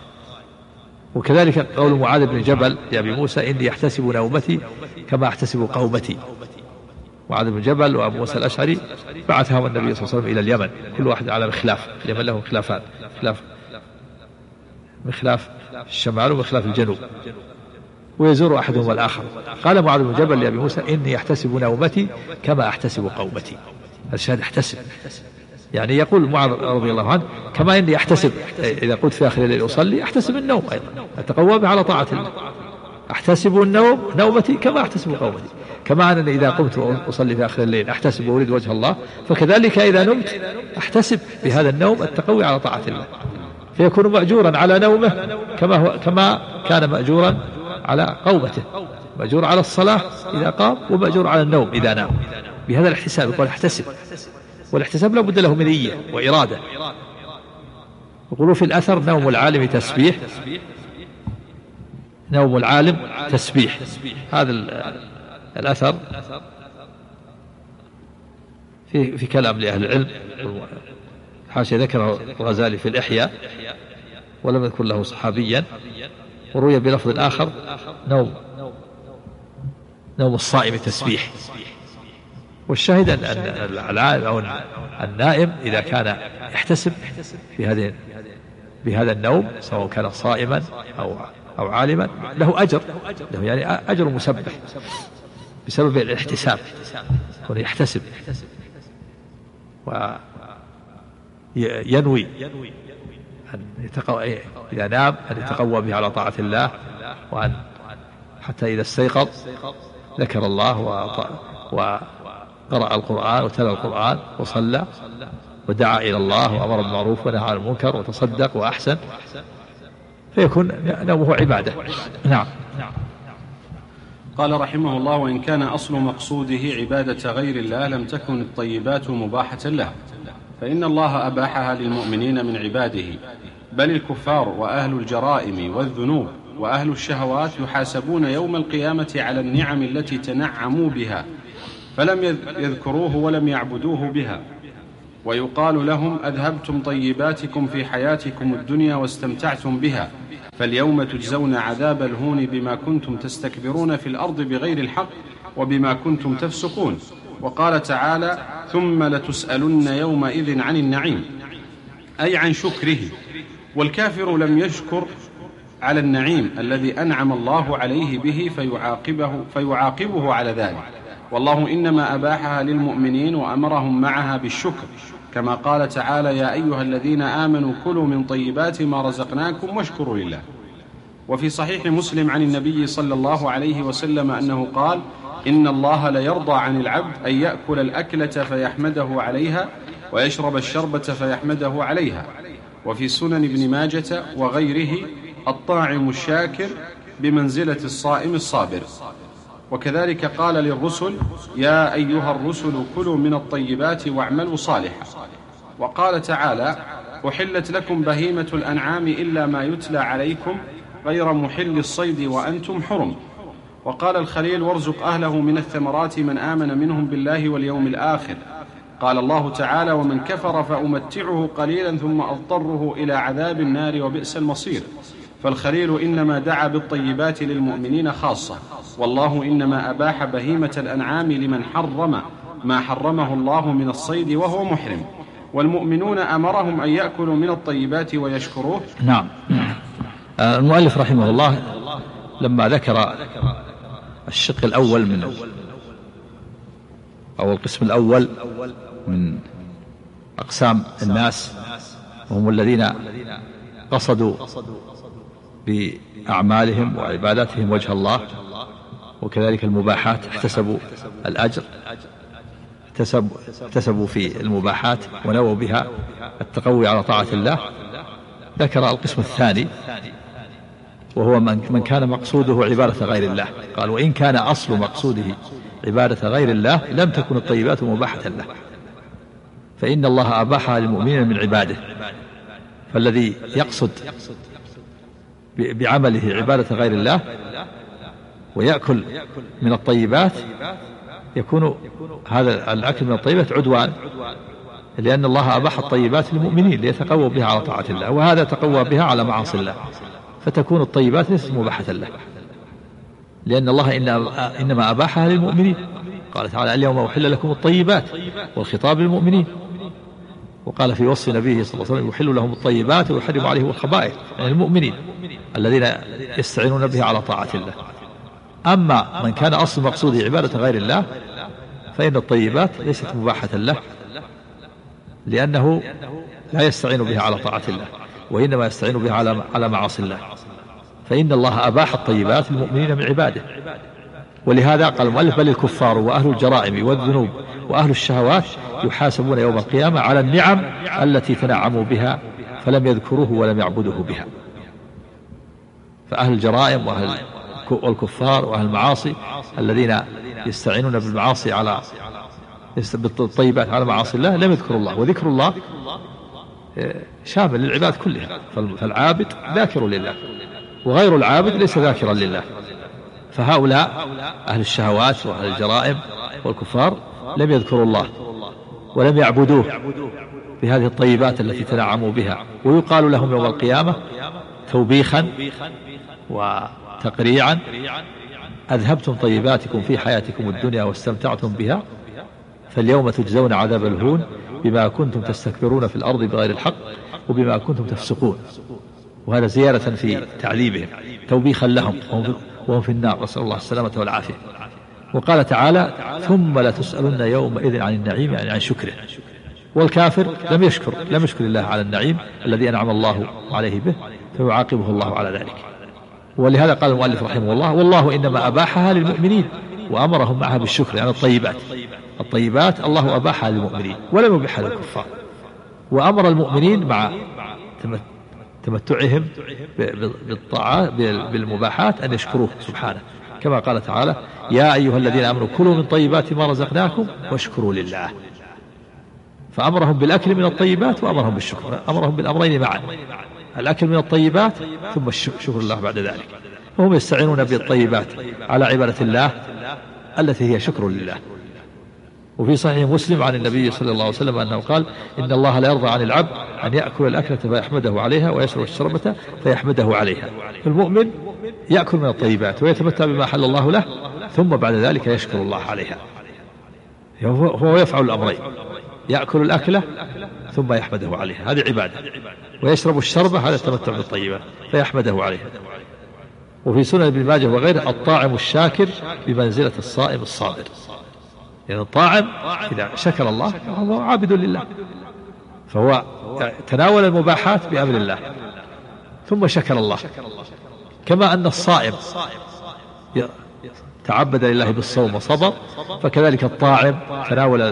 A: وكذلك قول معاذ بن جبل لأبي موسى: إني أحتسب نومتي كما أحتسب قومتي. معاذ بن جبل وأبو موسى الأشعري بعثهم النبي صلى الله عليه وسلم إلى اليمن، كل واحد على مخلاف، اليمن لهم خلافان، مخلاف الشمال ومخلاف الجنوب، ويزور أحدهم الآخر. قال معاذ بن جبل لأبي موسى: إني أحتسب نومتي كما أحتسب قومتي. الشاهد احتسب، يعني يقول معاذ رضي الله عنه: كما إني أحتسب إذا قلت في آخر الليل أصلي أحتسب النوم أيضا، أتقوى به على طاعة الله. أحتسب نومتي كما أحتسب قومتي، كما أنني إذا قمت أصلي في آخر الليل أحتسب وأريد وجه الله، فكذلك إذا نمت أحتسب بهذا النوم التقوي على طاعة الله، فيكون مأجورا على نومه كما كان مأجورا على قومته، مأجور على الصلاة إذا قام، ومأجور على النوم إذا نام. بهذا الاحتساب يقول احتسب، والاحتساب لا بد له من نية وإرادة. يقولوا في الأثر: نوم العالم تسبيح، نوم العالم تسبيح. هذا الأثر في كلام لأهل العلم، حاشية ذكره الغزالي في الإحياء ولم يذكر له صحابيا. وروي بلفظ الآخر: نوم الصائم تسبيح. والشاهد أن العالم أو النائم إذا كان يحتسب بهذا النوم، سواء كان صائما أو عالما، له أجر، له يعني أجر مسبح بسبب الاحتساب، يكون يحتسب وينوي إذا نام أن يتقوى به على طاعة الله، وأن حتى إذا استيقظ ذكر الله وقرأ القرآن وتلا القرآن وصلى ودعا إلى الله وأمر بالمعروف ونهى عن المنكر وتصدق وأحسن، فيكون نومه عبادة. نعم.
B: قال رحمه الله: وإن كان أصل مقصوده عبادة غير الله لم تكن الطيبات مباحة له، فإن الله أباحها للمؤمنين من عباده، بل الكفار وأهل الجرائم والذنوب وأهل الشهوات يحاسبون يوم القيامة على النعم التي تنعموا بها فلم يذكروه ولم يعبدوه بها، ويقال لهم: أذهبتم طيباتكم في حياتكم الدنيا واستمتعتم بها، فاليوم تجزون عذاب الهون بما كنتم تستكبرون في الأرض بغير الحق وبما كنتم تفسقون. وقال تعالى: ثم لتسألن يومئذ عن النعيم، أي عن شكره. والكافر لم يشكر على النعيم الذي أنعم الله عليه به فيعاقبه على ذلك، والله إنما أباحها للمؤمنين وأمرهم معها بالشكر، كما قال تعالى: يا أيها الذين آمنوا كلوا من طيبات ما رزقناكم واشكروا لله. وفي صحيح مسلم عن النبي صلى الله عليه وسلم أنه قال: إن الله ليرضى عن العبد أن يأكل الأكلة فيحمده عليها ويشرب الشربة فيحمده عليها. وفي سنن ابن ماجة وغيره: الطاعم الشاكر بمنزلة الصائم الصابر. وكذلك قال للرسل: يا أيها الرسل كلوا من الطيبات واعملوا صالحا. وقال تعالى: أحلت لكم بهيمة الأنعام إلا ما يتلى عليكم غير محل الصيد وأنتم حرم. وقال الخليل: وارزق أهله من الثمرات من آمن منهم بالله واليوم الآخر. قال الله تعالى: ومن كفر فأمتعه قليلا ثم أضطره إلى عذاب النار وبئس المصير. فالخليل إنما دعا بالطيبات للمؤمنين خاصة، والله إنما أباح بهيمة الأنعام لمن حرم ما حرمه الله من الصيد وهو محرم، والمؤمنون أمرهم أن يأكلوا من الطيبات ويشكروه.
A: نعم. المؤلف رحمه الله لما ذكر الشق الأول من أو القسم الأول من أقسام الناس، وهم الذين قصدوا بأعمالهم وعباداتهم وجه الله، وكذلك المباحات احتسبوا الأجر، احتسبوا في المباحات ونووا بها التقوي على طاعة الله. ذكر القسم الثاني وهو من كان مقصوده عبادة غير الله. قال: وإن كان أصل مقصوده عبادة غير الله لم تكن الطيبات مباحة له، فإن الله أباحها للمؤمنين من عباده. فالذي يقصد بعمله عبادة غير الله ويأكل من الطيبات يكون هذا الأكل من الطيبات عدوان، لأن الله أباح الطيبات للمؤمنين ليتقووا بها على طاعة الله، وهذا تقوى بها على معاصي الله، فتكون الطيبات ليست مباحة له، لأن الله إنما أباحها للمؤمنين. قال تعالى: اليوم أحل لكم الطيبات، والخطاب للمؤمنين. وقال في وصف نبيه صلى الله عليه وسلم: يحل لهم الطيبات ويحرم عليهم الخبائث، يعني المؤمنين الذين يستعينون بها على طاعة الله. أما من كان أصل مقصوده عبادة غير الله فإن الطيبات ليست مباحة له، لأنه لا يستعين بها على طاعة الله، وإنما يستعين بها على معاصي الله، فإن الله أباح الطيبات للمؤمنين من عباده. ولهذا قال المؤلف: بل الكفار وأهل الجرائم والذنوب وأهل الشهوات يحاسبون يوم القيامة على النعم التي تنعموا بها فلم يذكروه ولم يعبدوه بها. فأهل الجرائم والكفار وأهل المعاصي الذين يستعينون بالمعاصي على بالطيبات على معاصي الله لم يذكروا الله، وذكر الله شامل للعباد كلها، فالعابد ذاكر لله وغير العابد ليس ذاكرا لله. فهؤلاء أهل الشهوات وأهل الجرائم والكفار لم يذكروا الله ولم يعبدوه بهذه الطيبات التي تنعموا بها، ويقال لهم يوم القيامة توبيخا وتقريعا: أذهبتم طيباتكم في حياتكم الدنيا واستمتعتم بها، فاليوم تجزون عذاب الهون بما كنتم تستكبرون في الأرض بغير الحق وبما كنتم تفسقون. وهذا زيادة في تعذيبهم، توبيخا لهم وهم في النار، نسأل الله السلامة والعافية. وقال تعالى: ثم لتسألن يومئذ عن النعيم، يعني عن شكره. والكافر لم يشكر الله على النعيم الذي أنعم الله عليه به، فيعاقبه الله على ذلك. ولهذا قال المؤلف رحمه الله: والله إنما أباحها للمؤمنين وأمرهم معها بالشكر، يعني الطيبات الله أباحها للمؤمنين ولم يبحها للكفار، وأمر المؤمنين مع تمتعهم بالطاعات بالمباحات أن يشكروه سبحانه، كما قال تعالى: يا أيها الذين آمنوا كلوا من طيبات ما رزقناكم واشكروا لله. فأمرهم بالأكل من الطيبات وأمرهم بالشكر، أمرهم بالأمرين معا، الأكل من الطيبات ثم الشكر الله بعد ذلك. وهم يستعينون بالطيبات على عبادة الله التي هي شكر لله. وفي صحيح مسلم عن النبي صلى الله عليه وسلم أنه قال: إن الله لا يرضى عن العبد أن يأكل الأكلة فيحمده عليها ويشرب الشربة فيحمده عليها. فالمؤمن يأكل من الطيبات ويتمتع بما حل الله له، ثم بعد ذلك يشكر الله عليها. هو يفعل الأمرين، يأكل الأكلة ثم يحمده عليها، هذه عبادة، ويشرب الشربة، هذا التمتع بالطيبات، فيحمده عليها. وفي سنن ابن ماجه وغيره: الطاعم الشاكر بمنزلة الصائم الصابر. يعني الطاعم إذا شكر الله فهو عابد لله، فهو تناول المباحات بأمر الله ثم شكر الله، كما أن الصائم تعبد لله بالصوم وصبر، فكذلك الطاعم تناول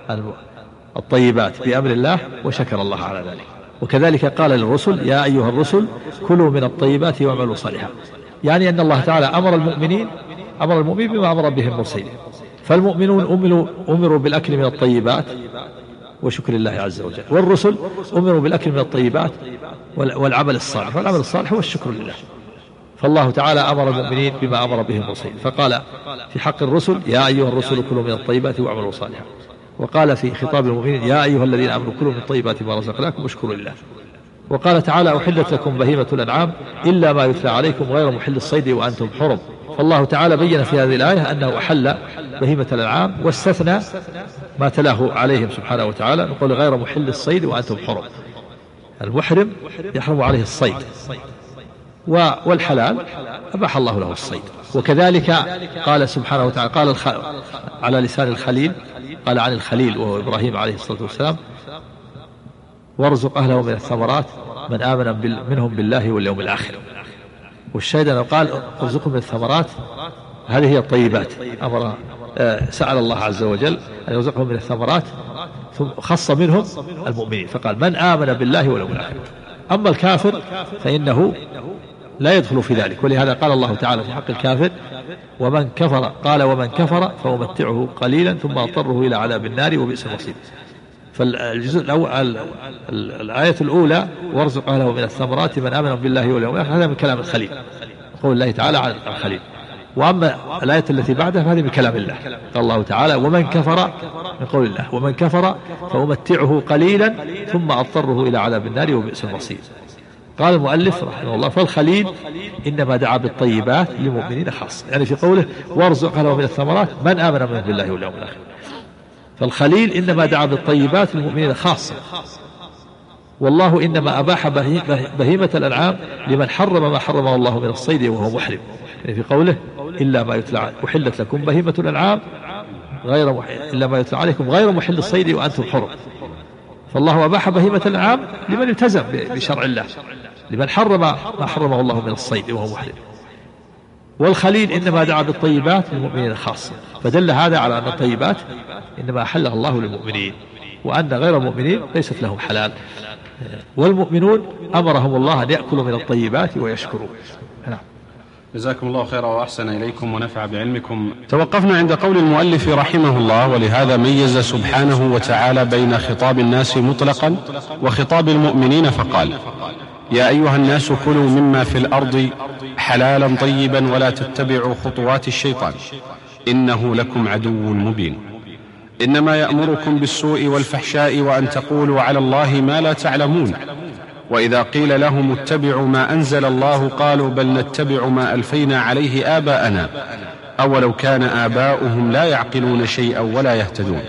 A: الطيبات بأمر الله وشكر الله على ذلك. وكذلك قال للرسل: يا أيها الرسل كلوا من الطيبات واعملوا صالحا، يعني أن الله تعالى أمر المؤمنين بما أمر به المرسلين. فالمؤمنون أمروا بالأكل من الطيبات وشكر الله عز وجل، والرسل أمروا بالأكل من الطيبات والعمل الصالح، والعمل الصالح هو الشكر لله. فالله تعالى أمر المؤمنين بما أمر به المرسلين، فقال في حق الرسل: يا أيها الرسل كلوا من الطيبات واعملوا صالحا. وقال في خطاب المؤمنين: يا أيها الذين آمنوا كلوا من الطيبات ما رزقناكم واشكروا لله. وقال تعالى: أحلت لكم بهيمة الأنعام إلا ما يتلى عليكم غير محل الصيد وأنتم حرم. فالله تعالى بين في هذه الآية أنه أحل بهيمة الأنعام واستثنى ما تلاه عليهم سبحانه وتعالى، نقول غير محل الصيد وأنتم حرم. المحرم يحرم عليه الصيد، والحلال أباح الله له الصيد. وكذلك قال سبحانه وتعالى، قال على لسان الخليل، قال عن الخليل وهو إبراهيم عليه الصلاة والسلام: وارزق أهله من الثمرات من آمن منهم بالله واليوم الآخر. والشاهد أنه قال: ارزقهم من الثمرات، هذه هي الطيبات. سأل الله عز وجل أن يرزقهم من الثمرات، ثم خص منهم المؤمنين فقال: من آمن بالله واليوم الآخر. أما الكافر فإنه لا يدخل في ذلك، ولهذا قال الله تعالى في حق الكافر: ومن كفر، قال: ومن كفر فأمتعه قليلا ثم أضطره إلى عذاب النار وبئس المصير. فالجزء الأول، الآية الأولى: وارزق أهله من الثمرات من آمن بالله واليوم الآخر، هذا من كلام الخليل، قول الله تعالى عن الخليل. وأما الآية التي بعدها فهذه من كلام الله، قال الله تعالى: ومن كفر، من قول الله: ومن كفر فأمتعه قليلا ثم أضطره إلى عذاب النار وبئس المصير. قال المؤلف رحمه الله: فالخليل إنما دعا بالطيبات للمؤمنين خاصة، يعني في قوله: وارزق أهله من الثمرات من آمن منهم بالله واليوم الآخر. فالخليل إنما دعا بالطيبات للمؤمنين خاصة، والله إنما أباح بهيمة الأنعام لمن حرم ما حرمه الله من الصيد وهو محرم، يعني في قوله: إلا ما يتلى أحلت لكم بهيمة الأنعام إلا ما يتلى عليكم غير محل الصيد وأنتم حرم. فالله أباح بهيمة الأنعام لمن التزم بشرع الله، لمن حرم ما حرمه الله من الصيد وهو محرم. والخليل إنما دعا بالطيبات للمؤمنين خاصة، فدل هذا على أن الطيبات إنما أحلها الله للمؤمنين، وأن غير المؤمنين ليست لهم حلال. والمؤمنون أمرهم الله أن يأكلوا من الطيبات ويشكروا. نعم.
B: جزاكم الله خيرا وأحسن إليكم ونفع بعلمكم. توقفنا عند قول المؤلف رحمه الله: ولهذا ميز سبحانه وتعالى بين خطاب الناس مطلقا وخطاب المؤمنين فقال: يا أيها الناس كلوا مما في الأرض حلالا طيبا ولا تتبعوا خطوات الشيطان إنه لكم عدو مبين. إنما يأمركم بالسوء والفحشاء وأن تقولوا على الله ما لا تعلمون. وإذا قيل لهم اتبعوا ما أنزل الله قالوا بل نتبع ما ألفينا عليه آباءنا أولو كان آباؤهم لا يعقلون شيئا ولا يهتدون.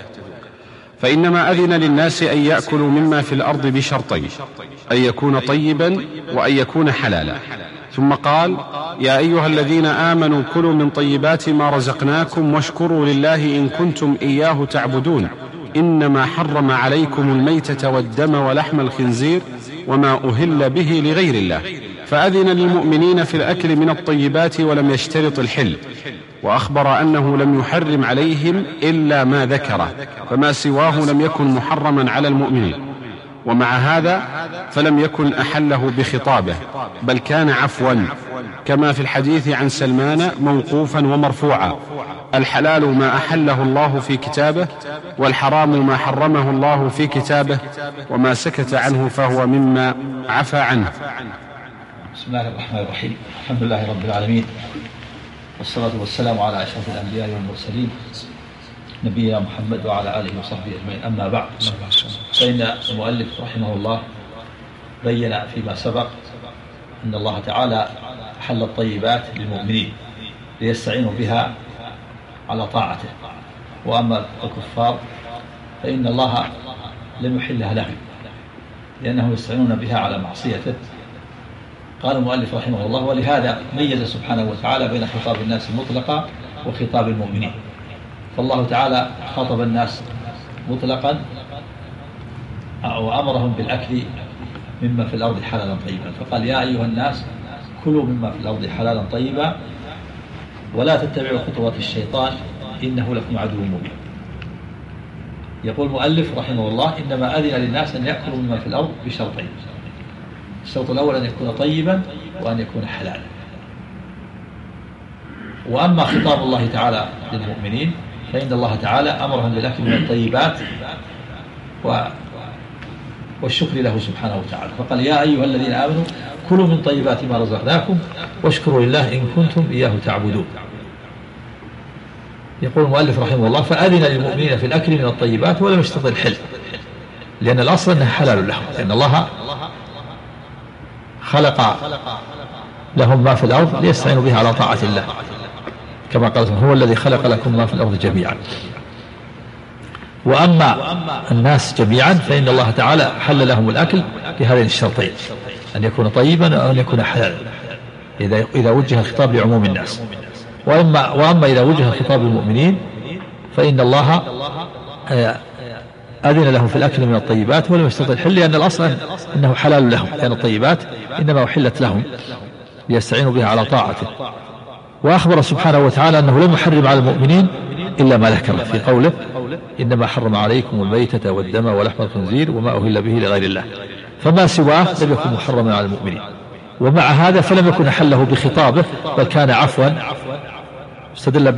B: فإنما أذن للناس أن يأكلوا مما في الأرض بشرطين: أن يكون طيبا وأن يكون حلالا. ثم قال: يا أيها الذين آمنوا كلوا من طيبات ما رزقناكم واشكروا لله إن كنتم إياه تعبدون إنما حرم عليكم الميتة والدم ولحم الخنزير وما أهل به لغير الله. فأذن للمؤمنين في الأكل من الطيبات ولم يشترط الحل، وأخبر أنه لم يحرم عليهم إلا ما ذكره، فما سواه لم يكن محرما على المؤمنين. ومع هذا فلم يكن أحله بخطابه، بل كان عفوا، كما في الحديث عن سلمان موقوفا ومرفوعا: الحلال ما أحله الله في كتابه، والحرام ما حرمه الله في كتابه، وما سكت عنه فهو مما عفى عنه.
A: بسم الله الرحمن الرحيم. الحمد لله رب العالمين، والصلاة والسلام على أشرف الأنبياء والمرسلين نبينا محمد وعلى آله وصحبه أجمعين. أما بعد، فإن المؤلف رحمه الله بين فيما سبق أن الله تعالى أحل الطيبات للمؤمنين ليستعينوا بها على طاعته، وأما الكفار فإن الله لم يحلها لهم لأنهم يستعينون بها على معصيته. قال المؤلف رحمه الله: ولهذا ميز سبحانه وتعالى بين خطاب الناس مطلقا وخطاب المؤمنين. فالله تعالى خاطب الناس مطلقا وأمرهم بالأكل مما في الأرض حلالا طيبا، فقال: يا أيها الناس كلوا مما في الأرض حلالا طيبا ولا تتبعوا خطوات الشيطان إنه لكم عدو مبين. يقول المؤلف رحمه الله: إنما أذن للناس أن يأكلوا مما في الأرض بشرطين. الشرط الأول أن يكون طيبا وأن يكون حلالا. وأما خطاب الله تعالى للمؤمنين فإن الله تعالى أمرهم بالأكل من الطيبات والشكر له سبحانه وتعالى، فقال: يا أيها الذين آمنوا كلوا من طيبات ما رزقناكم واشكروا لله إن كنتم إياه تعبدون. يقول المؤلف رحمه الله: فأذن للمؤمنين في الأكل من الطيبات ولم يشترط الحل، لأن الأصل أنها حلال لهم، لأن الله خلق لهم ما في الأرض ليستعينوا بها على طاعة الله، كما قال: هو الذي خلق لكم ما في الأرض جميعا. وأما الناس جميعا فإن الله تعالى حل لهم الأكل بهذين الشرطين: أن يكون طيبا وأن يكون حلالا، إذا وجه الخطاب لعموم الناس. وأما إذا وجه الخطاب للمؤمنين فإن الله أذن لهم في الأكل من الطيبات ولم يشترط الحل، لأن الأصل أنه حلال لهم، لأن الطيبات إنما أحلت لهم ليستعينوا بها على طاعته. وأخبر سبحانه وتعالى أنه لم يحرم على المؤمنين إلا ما ذكر في قوله: إنما حرم عليكم الميتة والدم ولحم الخنزير وما أهل به لغير الله، فما سواه لم يكن محرما على المؤمنين. ومع هذا فلم يكن حله بخطابه بل كان عفوا. استدل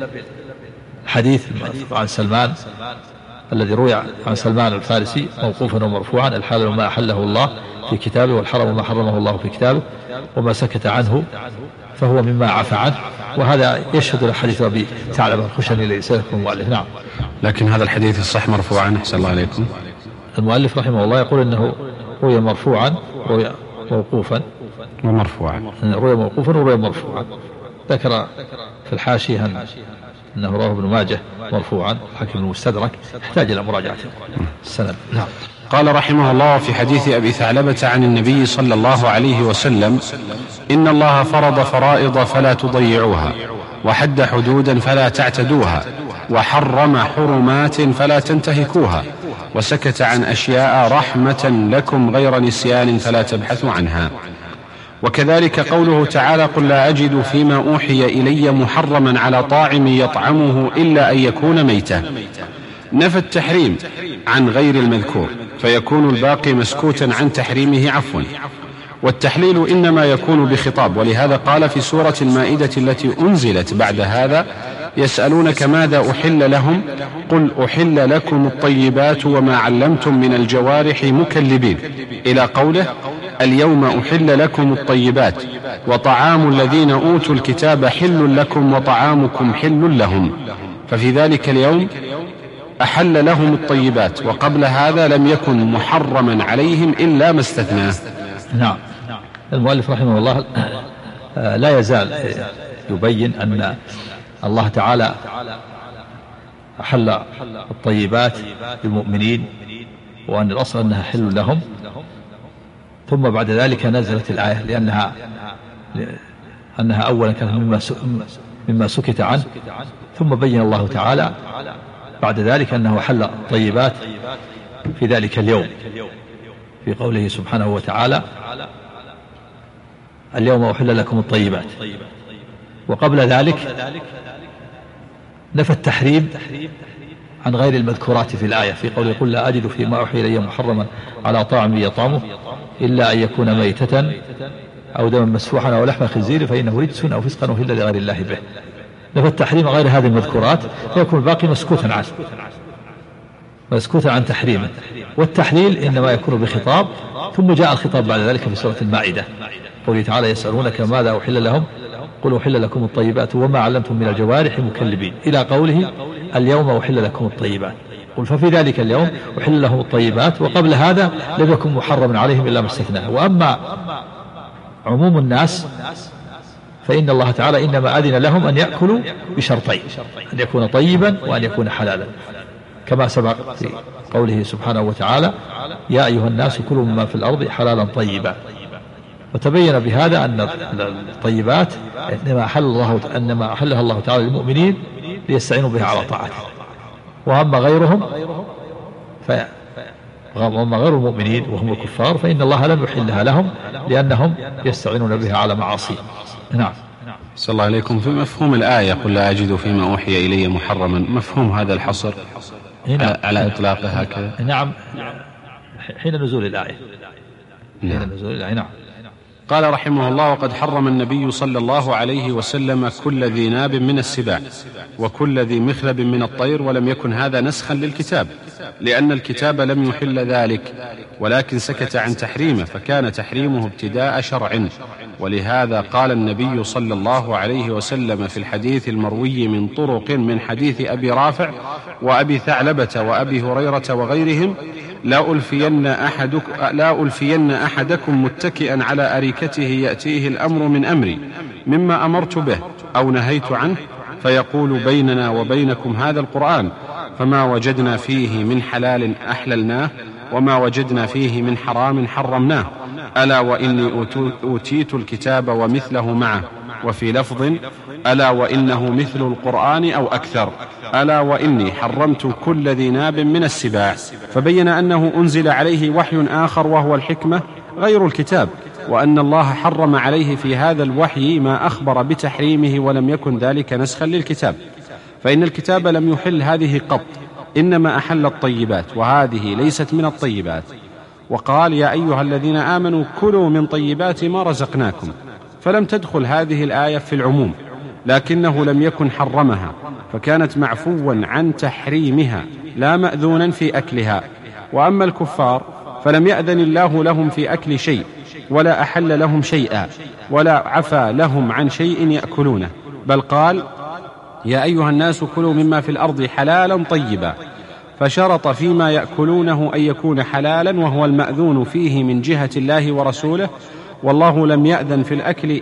A: بالحديث عن سلمان الذي روي عن سلمان الفارسي موقوفا ومرفوعا: الحلال ما أحله الله في كتابه والحرم ما حرمه الله في كتابه وما سكت عنه فهو مما عفى عنه. وهذا يشهد الحديث أبي ثعلبة الخشني الذي سيذكر المؤلف. نعم.
B: لكن هذا الحديث الصح مرفوعا. أحسن الله عليكم.
A: المؤلف رحمه الله يقول إنه روي مرفوعا، روي موقوفا
B: ومرفوعا،
A: روي موقوفا وروي مرفوعا. ذكر في الحاشية أنه رواه ابن ماجه مرفوعا، حكم المستدرك، يحتاج إلى مراجعة السند. نعم.
B: قال رحمه الله في حديث أبي ثعلبة عن النبي صلى الله عليه وسلم: إن الله فرض فرائض فلا تضيعوها، وحد حدودا فلا تعتدوها، وحرم حرمات فلا تنتهكوها، وسكت عن أشياء رحمة لكم غير نسيان فلا تبحثوا عنها. وكذلك قوله تعالى: قل لا أجد فيما أوحي إلي محرما على طاعم يطعمه إلا أن يكون ميتة، نفى التحريم عن غير المذكور، فيكون الباقي مسكوتا عن تحريمه عفوا. والتحليل إنما يكون بخطاب، ولهذا قال في سورة المائدة التي أنزلت بعد هذا: يسألونك ماذا أحل لهم قل أحل لكم الطيبات وما علمتم من الجوارح مكلبين، إلى قوله: اليوم أحل لكم الطيبات وطعام الذين أوتوا الكتاب حل لكم وطعامكم حل لهم. ففي ذلك اليوم أحل لهم الطيبات، وقبل هذا لم يكن محرما عليهم إلا ما استثناه.
A: نعم. المؤلف رحمه الله لا يزال يبين أن الله تعالى أحل الطيبات للمؤمنين، وأن الأصل أنها حل لهم، ثم بعد ذلك نزلت الآية أنها أولا كانت مما سكت عنه، ثم بين الله تعالى بعد ذلك أنه حل الطيبات في ذلك اليوم في قوله سبحانه وتعالى: اليوم أحل لكم الطيبات. وقبل ذلك نفى التحريم عن غير المذكورات في الآية في قوله: قل لا أجد فيما أوحي إلي محرما على طاعم يطعمه إلا أن يكون ميتة أو دما مسفوحا أو لحم خنزير فإنه رجس أو فسقا أهل لغير الله به. نفى التحريم غير هذه المذكورات فيكون الباقي مسكوتا عن تحريمه. والتحليل إنما يكون بخطاب، ثم جاء الخطاب بعد ذلك في سورة المائدة قوله تعالى: يسألونك ماذا أحل لهم قل أحل لكم الطيبات وما علمتم من الجوارح مكلبين، إلى قوله: اليوم أحل لكم الطيبات. قل ففي ذلك اليوم أحل لهم الطيبات، وقبل هذا لم يكن محرما عليهم إلا ما استثناه. وأما عموم الناس فإن الله تعالى إنما أذن لهم أن يأكلوا بشرطين: أن يكون طيبا وأن يكون حلالا، كما سبق في قوله سبحانه وتعالى: يا أيها الناس كلوا مما في الأرض حلالا طيبا. وتبين بهذا أن الطيبات إنما أحلها الله تعالى للمؤمنين ليستعينوا بها على طاعته، وأما غيرهم وأما غير المؤمنين وهم الكفار فإن الله لم يحلها لهم لأنهم يستعينون بها على معاصيهم. نعم.
B: صلى الله عليكم. في مفهوم الآية قل لا أجد فيما أوحي إلي محرما، مفهوم هذا الحصر على إطلاقه هكذا؟
A: نعم، حين نزول الآية. حين نزول الآية. نعم.
B: قال رحمه الله: وقد حرم النبي صلى الله عليه وسلم كل ذي ناب من السباع وكل ذي مخلب من الطير، ولم يكن هذا نسخا للكتاب، لأن الكتاب لم يحل ذلك ولكن سكت عن تحريمه، فكان تحريمه ابتداء شرع. ولهذا قال النبي صلى الله عليه وسلم في الحديث المروي من طرق من حديث أبي رافع وأبي ثعلبة وأبي هريرة وغيرهم: لا ألفين أحدكم متكئا على أريكته يأتيه الأمر من أمري مما أمرت به أو نهيت عنه، فيقول بيننا وبينكم هذا القرآن، فما وجدنا فيه من حلال أحللناه وما وجدنا فيه من حرام حرمناه، ألا وإني أوتيت الكتاب ومثله معه، وفي لفظ: ألا وإنه مثل القرآن أو أكثر، ألا وإني حرمت كل ذي ناب من السباع. فبين أنه أنزل عليه وحي آخر وهو الحكمة غير الكتاب، وأن الله حرم عليه في هذا الوحي ما أخبر بتحريمه، ولم يكن ذلك نسخا للكتاب، فإن الكتاب لم يحل هذه قط، إنما أحل الطيبات، وهذه ليست من الطيبات. وقال: يا أيها الذين آمنوا كلوا من طيبات ما رزقناكم، فلم تدخل هذه الآية في العموم، لكنه لم يكن حرمها، فكانت معفوا عن تحريمها لا مأذونا في أكلها. وأما الكفار فلم يأذن الله لهم في أكل شيء، ولا أحل لهم شيئا، ولا عفى لهم عن شيء يأكلونه، بل قال: يا أيها الناس كلوا مما في الأرض حلالا طيبا، فشرط فيما يأكلونه أن يكون حلالا، وهو المأذون فيه من جهة الله ورسوله، والله لم يأذن في الأكل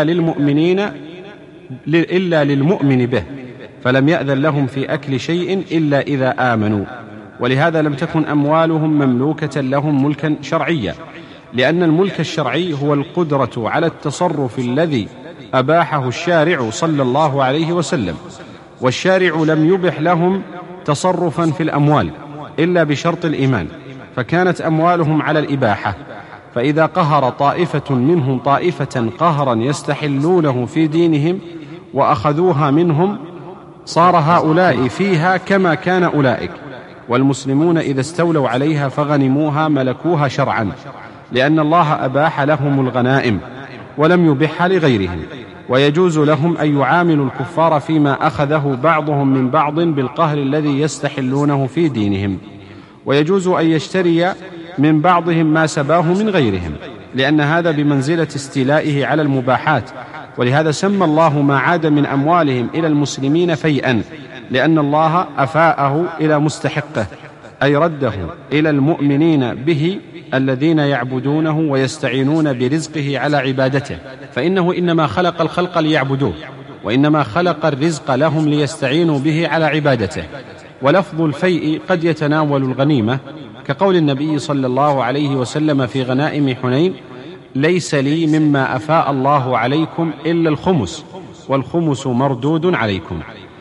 B: إلا للمؤمن به، فلم يأذن لهم في أكل شيء إلا إذا آمنوا. ولهذا لم تكن أموالهم مملوكة لهم ملكا شرعيا، لأن الملك الشرعي هو القدرة على التصرف الذي أباحه الشارع صلى الله عليه وسلم، والشارع لم يبح لهم تصرفا في الأموال إلا بشرط الإيمان، فكانت أموالهم على الإباحة. فإذا قهر طائفة منهم طائفة قهرا يستحلونه في دينهم وأخذوها منهم، صار هؤلاء فيها كما كان أولئك. والمسلمون إذا استولوا عليها فغنموها ملكوها شرعا، لأن الله أباح لهم الغنائم ولم يبحها لغيرهم. ويجوز لهم أن يعاملوا الكفار فيما أخذه بعضهم من بعض بالقهر الذي يستحلونه في دينهم، ويجوز أن يشتري من بعضهم ما سباه من غيرهم، لأن هذا بمنزلة استيلائه على المباحات. ولهذا سمى الله ما عاد من أموالهم إلى المسلمين فيئا، لأن الله أفاءه إلى مستحقه، أي رده إلى المؤمنين به الذين يعبدونه ويستعينون برزقه على عبادته، فإنه إنما خلق الخلق ليعبدوه، وإنما خلق الرزق لهم ليستعينوا به على عبادته. ولفظ الفيء قد يتناول الغنيمة، كقول النبي صلى الله عليه وسلم في غنائم حنين: ليس لي مما أفاء الله عليكم إلا الخمس، والخمس مردود عليكم.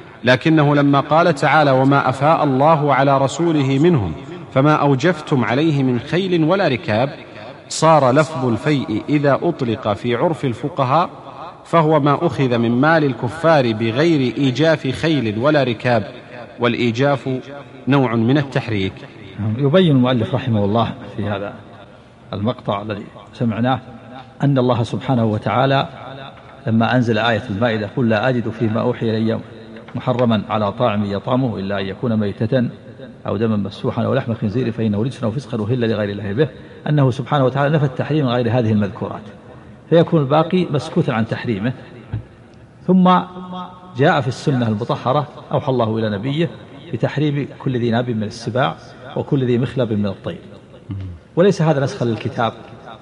B: لكنه لما قال تعالى: وما أفاء الله على رسوله منهم فما أوجفتم عليه من خيل ولا ركاب، صار لفظ الفيء إذا أطلق في عرف الفقهاء فهو ما أخذ من مال الكفار بغير إيجاف خيل ولا ركاب، والإيجاف نوع من التحريك.
A: يبين المؤلف رحمه الله في هذا المقطع الذي سمعناه أن الله سبحانه وتعالى لما أنزل آية المائدة: قل لا أجد فيما أوحي إلي محرما على طاعم يطعمه إلا أن يكون ميتة أو دما مسفوحا أو لحم خنزير فإنه رجس أو فسق أهل لغير الله به، أنه سبحانه وتعالى نفى التحريم من غير هذه المذكورات، فيكون الباقي مسكوتا عن تحريمه. ثم جاء في السنة المطهرة أوحى الله إلى نبيه بتحريم كل ذي ناب من السباع وكل ذي مخلب من الطير، وليس هذا نسخا للكتاب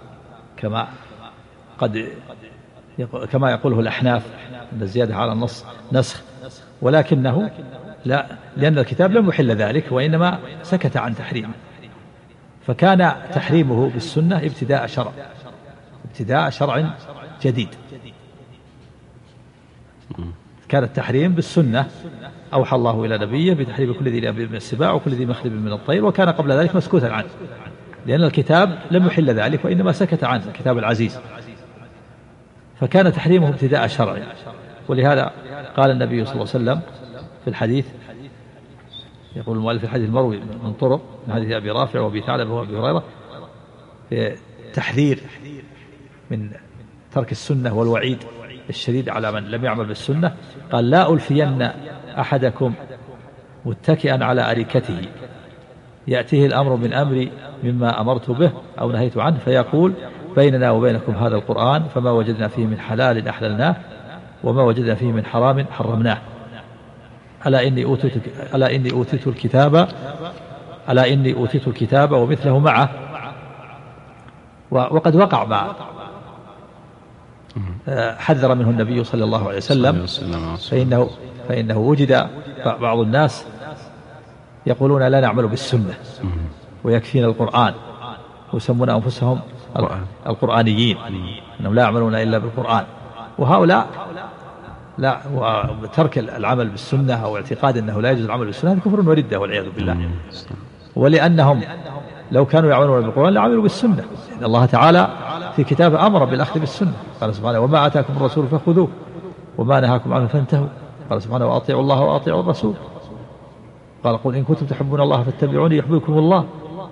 A: كما يقوله الأحناف أن الزيادة على النص نسخ، ولكنه لا، لأن الكتاب لم يحل ذلك وإنما سكت عن تحريمه، فكان تحريمه بالسنة ابتداء شرع جديد. كان التحريم بالسنة، أوحى الله إلى نبيه بتحريم كل ذي ناب من السباع وكل ذي مخلب من الطير، وكان قبل ذلك مسكوتا عنه، لأن الكتاب لم يحل ذلك وإنما سكت عنه الكتاب العزيز، فكان تحريمه ابتداء شرعي. ولهذا قال النبي صلى الله عليه وسلم في الحديث، يقول المؤلف في الحديث المروي من طرق من حديث أبي رافع وأبي ثعلبة وأبي هريرة تحذير من ترك السنة والوعيد الشديد على من لم يعمل بالسنة. قال: لا ألفين أحدكم متكئا على أريكته يأتيه الأمر من أمري مما أمرت به أو نهيت عنه، فيقول: بيننا وبينكم هذا القرآن، فما وجدنا فيه من حلال أحللناه وما وجدنا فيه من حرام حرمناه. ألا إني أوتيت الكتاب ومثله معه. وقد وقع مع حذر منه النبي صلى الله عليه وسلم، فإنه وجد بعض الناس يقولون لا نعمل بالسنة ويكفينا القرآن، ويسمون أنفسهم القرآنيين، أنهم لا يعملون إلا بالقرآن. وهؤلاء لا، وترك العمل بالسنة أو اعتقاد أنه لا يجوز العمل بالسنة هذا كفر وردة والعياذ بالله. ولأنهم لو كانوا يعملون بالقرآن لعملوا بالسنة. إن الله تعالى في كتابه أمر بالأخذ بالسنة، قال سبحانه: وما آتاكم الرسول فخذوه وما نهاكم عنه فانتهوا. قال سبحانه: وأطيعوا الله وأطيعوا الرسول. قال: قل إن كنتم تحبون الله فاتبعوني يحببكم الله.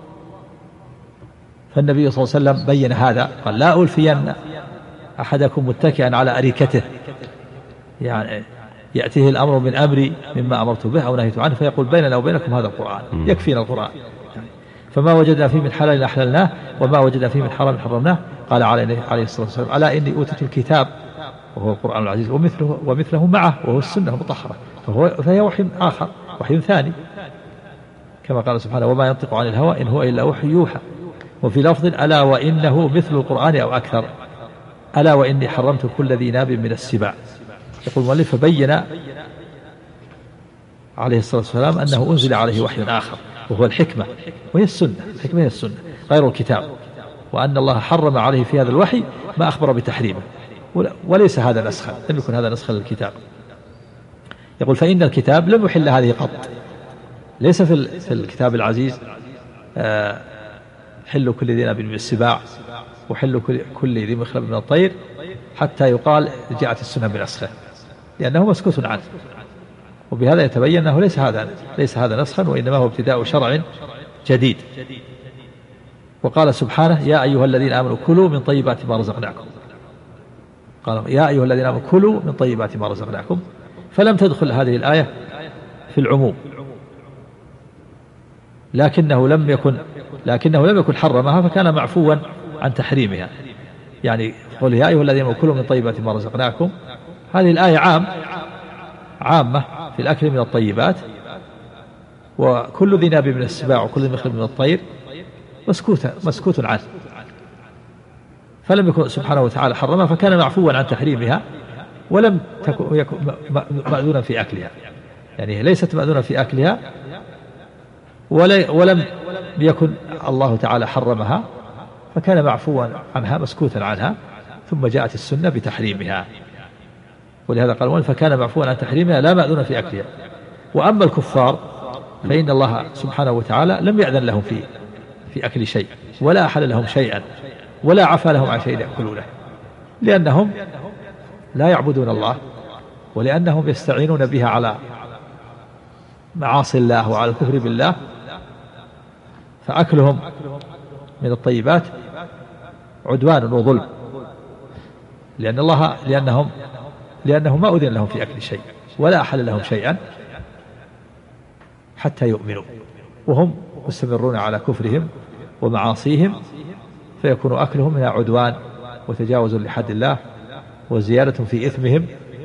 A: فالنبي صلى الله عليه وسلم بين هذا، قال: لا ألفين أحدكم متكئا على أريكته، يعني يأتيه الأمر من أمري مما أمرت به أو نهيت عنه، فيقول: بيننا وبينكم هذا القرآن، يكفينا القرآن، فما وجدنا فيه من حلال أحللناه وما وجدنا فيه من حرام حرمناه. قال عليه الصلاة والسلام: ألا إني أوتيت الكتاب وهو القرآن العزيز ومثله معه وهو السنة المطهرة، فهي وحي آخر، وحي ثاني، كما قال سبحانه: وما ينطق عن الهوى إن هو إلا وحي يوحى. وفي لفظ: ألا وإنه مثل القرآن أو أكثر، ألا وإني حرمت كل ذي ناب من السباع. يقول المؤلف: فبين عليه الصلاة والسلام أنه أنزل عليه وحي آخر وهو الحكمة، وهي السنة. الحكمة هي السنة غير الكتاب، وأن الله حرم عليه في هذا الوحي ما أخبر بتحريمه، وليس هذا نسخا، لم يكن هذا نسخا للكتاب. يقول: فإن الكتاب لم يحل هذه قط، ليس في الكتاب العزيز حل كل ذي ناب من السباع وحل كل ذي مخلب من الطير حتى يقال جاءت السنة بنسخه، لأنه مسكوت عنه. وبهذا يتبين أنه ليس هذا نسخا، وإنما هو ابتداء شرع جديد. وقال سبحانه: يا أيها الذين آمنوا كلوا من طيبات ما رزقناكم. قال: يا أيها الذين آمنوا كلوا من طيبات ما رزقناكم، فلم تدخل هذه الآية في العموم، لكنه لم يكن حرمها، فكان معفوا عن تحريمها. يعني قل: يا أيها الذين آمنوا كلوا من طيبات ما رزقناكم، هذه الآية عامة في الأكل من الطيبات، وكل ذي ناب من السباع وكل ذي مخلب من الطير مسكوت عنه، فلم يكن سبحانه وتعالى حرمها، فكان معفوا عن تحريمها، ولم يكن مأذونا في أكلها، يعني ليست مأذونا في أكلها، ولم يكن الله تعالى حرمها، فكان معفوا عنها مسكوتا عنها، ثم جاءت السنة بتحريمها. ولهذا قال: فكان معفوا عن تحريمها لا مأذون في أكلها. وأما الكفار فإن الله سبحانه وتعالى لم يأذن لهم في أكل شيء، ولا أحل لهم شيئا، ولا عفى لهم عن شيء يأكلونه، لأنهم لا يعبدون الله، ولأنهم يستعينون بها على معاصي الله وعلى الكفر بالله، فأكلهم من الطيبات عدوان وظلم، لأنهم ما أذن لهم في أكل شيء، ولا أحل لهم شيئا حتى يؤمنوا، وهم مستمرون على كفرهم ومعاصيهم، فيكون أكلهم منها عدوان وتجاوز لحد الله وزيادة في إثمهم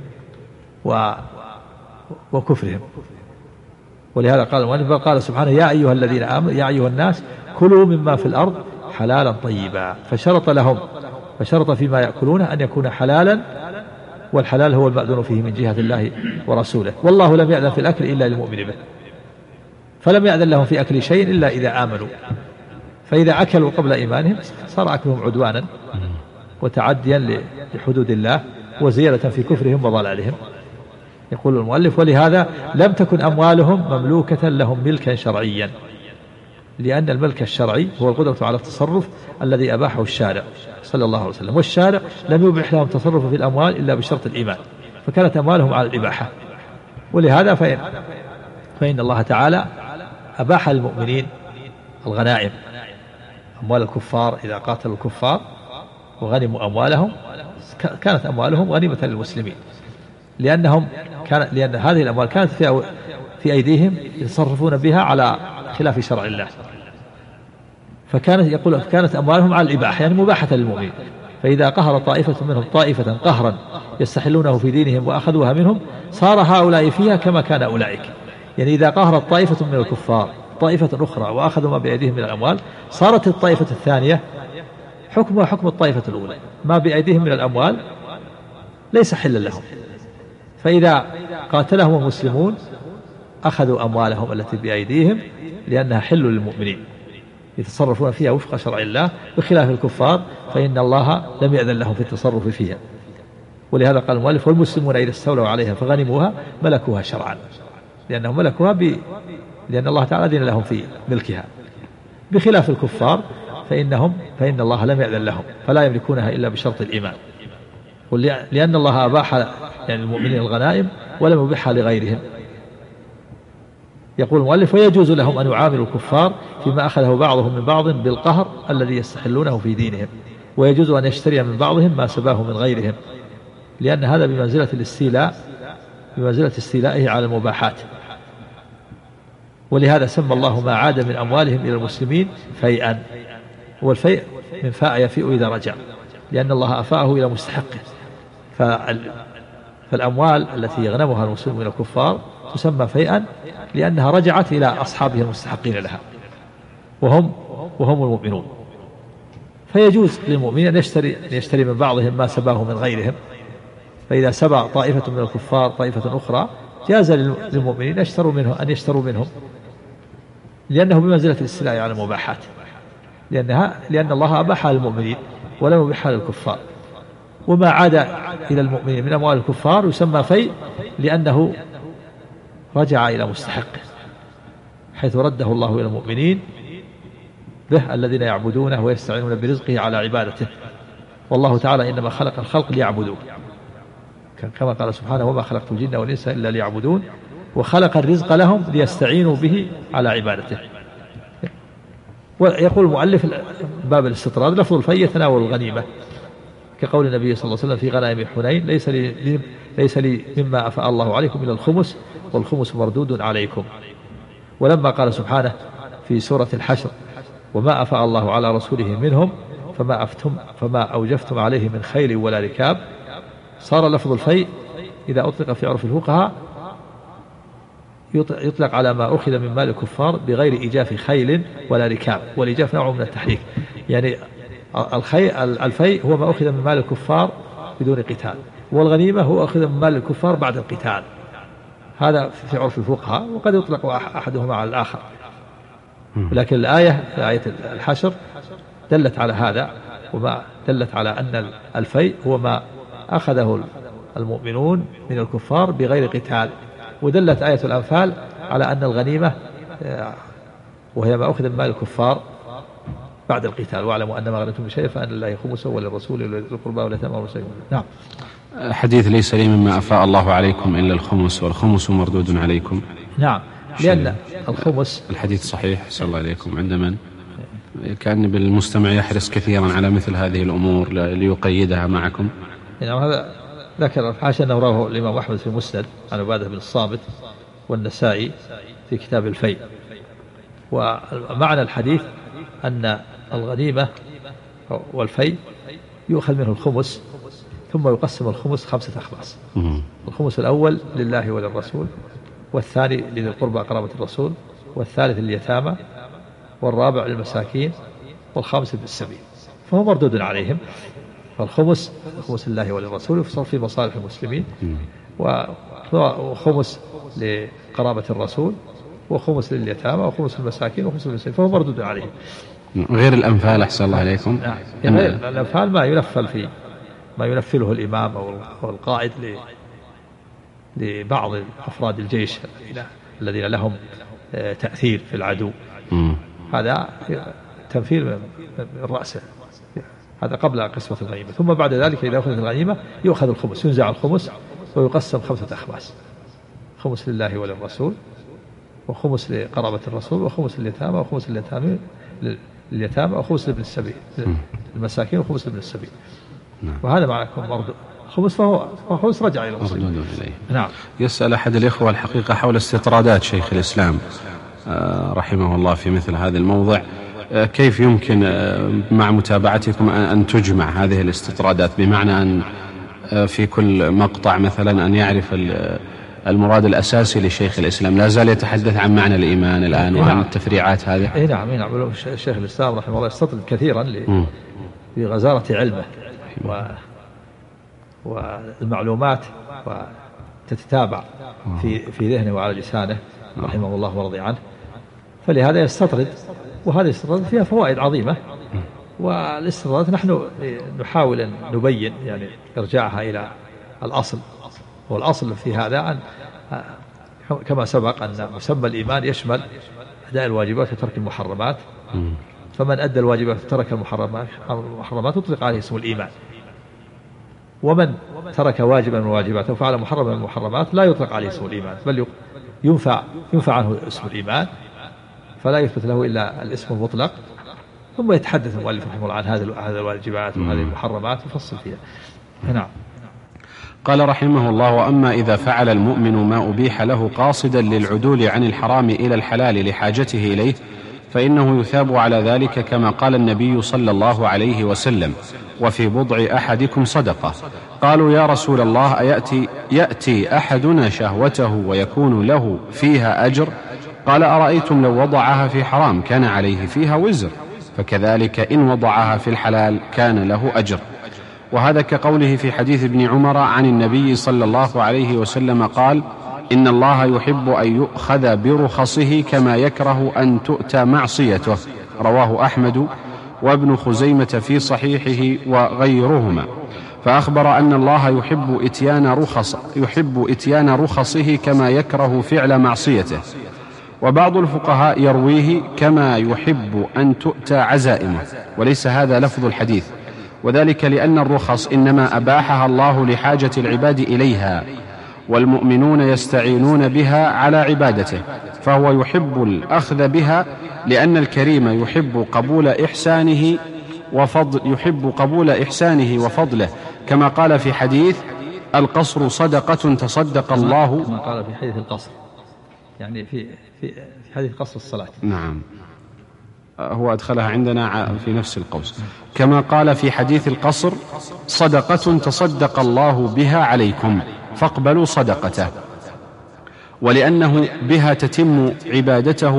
A: وكفرهم. ولهذا قال سبحانه: يا أيها الذين آمنوا، يا أيها الناس كلوا مما في الأرض حلالا طيبا، فشرط فيما يأكلونه أن يكون حلالا، والحلال هو المأذون فيه من جهة الله ورسوله. والله لم يأذن في الأكل إلا للمؤمن به، فلم يأذن لهم في أكل شيء إلا إذا آمنوا، فإذا أكلوا قبل إيمانهم صار أكلهم عدوانا وتعديا لحدود الله وزيادة في كفرهم وضلالهم. يقول المؤلف: ولهذا لم تكن أموالهم مملوكة لهم ملكا شرعيا، لأن الملك الشرعي هو القدرة على التصرف الذي أباحه الشارع صلى الله عليه وسلم، والشارع لم يبح لهم تصرف في الأموال إلا بشرط الإيمان، فكانت أموالهم على الإباحة. ولهذا فإن الله تعالى أباح للمؤمنين الغنائم، أموال الكفار إذا قاتلوا الكفار وغنموا أموالهم كانت أموالهم غنيمة للمسلمين، لأن هذه الأموال كانت في أيديهم يتصرفون بها على خلاف شرع الله، كانت أموالهم على الإباحة، يعني مباحة للمؤمنين. فإذا قهر طائفة منهم طائفة قهرا يستحلونه في دينهم وأخذوها منهم صار هؤلاء فيها كما كان أولئك. يعني إذا قهرت طائفة من الكفار طائفة أخرى وأخذوا ما بأيديهم من الأموال صارت الطائفة الثانية حكمها حكم الطائفة الأولى، ما بأيديهم من الأموال ليس حلا لهم، فإذا قاتلهم المسلمون أخذوا أموالهم التي بأيديهم لأنها حل للمؤمنين يتصرفون فيها وفق شرع الله، بخلاف الكفار فإن الله لم يأذن لهم في التصرف فيها. ولهذا قال المؤلف: والمسلمون إذا استولوا عليها فغنموها ملكوها شرعا، لأنهم ملكوها لأن الله تعالى أذن لهم في ملكها، بخلاف الكفار فإن الله لم يأذن لهم فلا يملكونها إلا بشرط الإيمان، لأن الله أباح يعني المؤمنين الغنائم ولم يبيحها لغيرهم. يقول المؤلف: ويجوز لهم أن يعاملوا الكفار فيما أخذه بعضهم من بعض بالقهر الذي يستحلونه في دينهم، ويجوز أن يشتري من بعضهم ما سباه من غيرهم، لأن هذا بمنزلة استيلائه على المباحات. ولهذا سمى الله ما عاد من أموالهم إلى المسلمين فيئا، والفيء من فاء يفيء إذا رجع، لأن الله أفاءه إلى مستحقه. فالأموال التي يغنمها المسلمون من الكفار تسمى فيئا لأنها رجعت إلى أصحابه المستحقين لها وهم المؤمنون. فيجوز للمؤمنين أن يشتري من بعضهم ما سباه من غيرهم، فإذا سبى طائفة من الكفار طائفة أخرى جاز للمؤمنين أن يشتروا منهم، لأنه بمنزلة الاستيلاء على المباحات، لأن الله أباحها للمؤمنين ولم يبيحها للكفار. وما عاد إلى المؤمنين من أموال الكفار يسمى فيء لأنه رجع إلى مستحقه، حيث رده الله إلى المؤمنين به الذين يعبدونه ويستعينون برزقه على عبادته، والله تعالى إنما خلق الخلق ليعبدوه، كما قال سبحانه: وما خلقت الجن والإنس إلا ليعبدون، وخلق الرزق لهم ليستعينوا به على عبادته. ويقول المؤلف باب الاستطراد: لفظ الفيء يتناول الغنيمة، كقول النبي صلى الله عليه وسلم في غنائم حنين: ليس لي مما أفاء الله عليكم إلا الخمس، والخمس مردود عليكم. ولما قال سبحانه في سورة الحشر: وما أفاء الله على رسوله منهم فما أوجفتم عليه من خيل ولا ركاب، صار لفظ الفيء إذا أطلق في عرف الفقهاء يطلق على ما أخذ من مال الكفار بغير إيجاف خيل ولا ركاب، والإيجاف نوع من التحريك، يعني الفيء هو ما أخذ من مال الكفار بدون قتال، والغنيمة هو أخذ من مال الكفار بعد القتال، هذا في عرف الفقهاء، وقد يطلق أحدهما على الآخر. لكن الآية الحشر دلت على هذا، وما دلت على أن الفيء هو ما أخذه المؤمنون من الكفار بغير قتال، ودلت آية الأنفال على أن الغنيمة وهي ما أخذ من مال الكفار بعد القتال. واعلموا أن ما غنمتم من شيء فأن لله خمسه وللرسول ولذي القربى واليتامى والمساكين. نعم.
B: حديث ليس لي مما أفاء الله عليكم إلا الخمس والخمس مردود عليكم.
A: نعم، لأن الخمس
B: الحديث صحيح صلى الله عليكم عند من كان بالمستمع يحرص كثيرا على مثل هذه الأمور ليقيدها معكم.
A: نعم، هذا ذكر حاشا أنه رواه الإمام أحمد في المسند عن عبادة بن الصامت والنسائي في كتاب الفيء. ومعنى الحديث أن الغنيمة والفيء يؤخذ منه الخمس، ثم يقسم الخمس 5 أخماس. الخمس الأول لله وللرسول، والثاني لذي القربى قرابة الرسول، والثالث لليتامى، والرابع للمساكين، والخامس بالسبيل، فهو مردود عليهم. فالخمس خمس لله وللرسول يفصل في مصالح المسلمين، وخمس لقرابة الرسول، وخمس لليتامى، وخمس للمساكين، وخمس للمسلمين، فهو مردود عليهم.
B: غير الأنفال أحسن الله عليكم.
A: غير الأنفال ما ينفله الإمام أو القائد لبعض أفراد الجيش الذين لهم تأثير في العدو. هذا تنفير من رأسه، هذا قبل قسمة الغنيمة. ثم بعد ذلك إذا أخذت الغنيمة يؤخذ الخمس، ينزع الخمس ويقسم 5 أخماس، خمس لله وللرسول، وخمس لقرابة الرسول، وخمس لليتامى، وخمس لليتامى، وخمس لابن السبيل المساكين، وخمس لابن السبيل. وهذا معكم برضه خمس، فهو خمس رجع إلى الرسول. نعم.
B: يسأل أحد الإخوة الحقيقة حول استطرادات شيخ الإسلام رحمه الله في مثل هذا الموضع، كيف يمكن مع متابعتكم أن تجمع هذه الاستطرادات، بمعنى أن في كل مقطع مثلا أن يعرف المراد الأساسي لشيخ الإسلام، لا زال يتحدث عن معنى الإيمان الآن وعن التفريعات هذه.
A: نعم. الشيخ الإسلام رحمه الله يستطرد كثيرا لغزارة علمه والمعلومات وتتتابع في ذهنه وعلى لسانه رحمه الله ورضي عنه، فلهذا يستطرد، وهذه الاستطراد فيها فوائد عظيمة. والاستطراد نحن نحاول أن نبين يعني إرجاعها إلى الأصل، والأصل في هذا أن كما سبق أن مسمى الإيمان يشمل أداء الواجبات وترك المحرمات، فمن أدى الواجبات وترك المحرمات أطلق عليه اسم الإيمان، ومن ترك واجبا من الواجبات وفعل محرما من المحرمات لا يطلق عليه اسم الإيمان، بل ينفع عنه اسم الإيمان، فلا يثبت له إلا الاسم المطلق. ثم يتحدث المؤلف رحمه الله عن هذه الواجبات وهذه المحرمات ويفصل فيها. نعم.
B: قال رحمه الله: وأما إذا فعل المؤمن ما أبيح له قاصدا للعدول عن الحرام إلى الحلال لحاجته إليه فإنه يثاب على ذلك، كما قال النبي صلى الله عليه وسلم: وفي بضع أحدكم صدقة. قالوا: يا رسول الله، يأتي أحدنا شهوته ويكون له فيها أجر؟ قال: أرأيتم لو وضعها في حرام كان عليه فيها وزر، فكذلك إن وضعها في الحلال كان له أجر. وهذا كقوله في حديث ابن عمر عن النبي صلى الله عليه وسلم قال: إن الله يحب أن يؤخذ برخصه كما يكره أن تؤتى معصيته. رواه أحمد وابن خزيمة في صحيحه وغيرهما. فأخبر أن الله يحب إتيان رخصه كما يكره فعل معصيته. وبعض الفقهاء يرويه كما يحب أن تؤتى عزائمه، وليس هذا لفظ الحديث، وذلك لأن الرخص إنما أباحها الله لحاجة العباد إليها، والمؤمنون يستعينون بها على عبادته، فهو يحب الأخذ بها لأن الكريم يحب قبول إحسانه وفضله، كما قال في حديث: القصر صدقة تصدق الله.
A: كما قال في حديث القصر، يعني في حديث قصر الصلاة.
B: نعم، هو أدخلها عندنا في نفس القوس. كما قال في حديث القصر: صدقة تصدق الله بها عليكم فاقبلوا صدقته. ولأنه بها تتم عبادته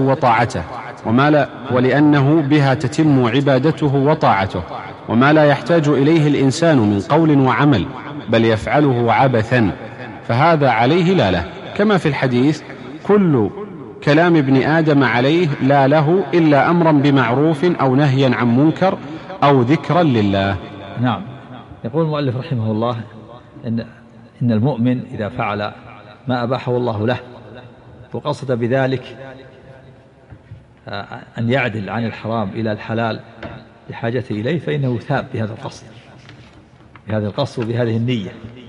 B: وطاعته، وما لا يحتاج إليه الإنسان من قول وعمل، بل يفعله عبثا، فهذا عليه لا له. كما في الحديث: كل كلام ابن آدم عليه لا له إلا أمرا بمعروف أو نهيا عن منكر أو ذكرا لله.
A: نعم. يقول المؤلف رحمه الله إن المؤمن إذا فعل ما أباحه الله له وقصد بذلك أن يعدل عن الحرام إلى الحلال لحاجته إليه، فإنه يثاب بهذا القصد وبهذه النية،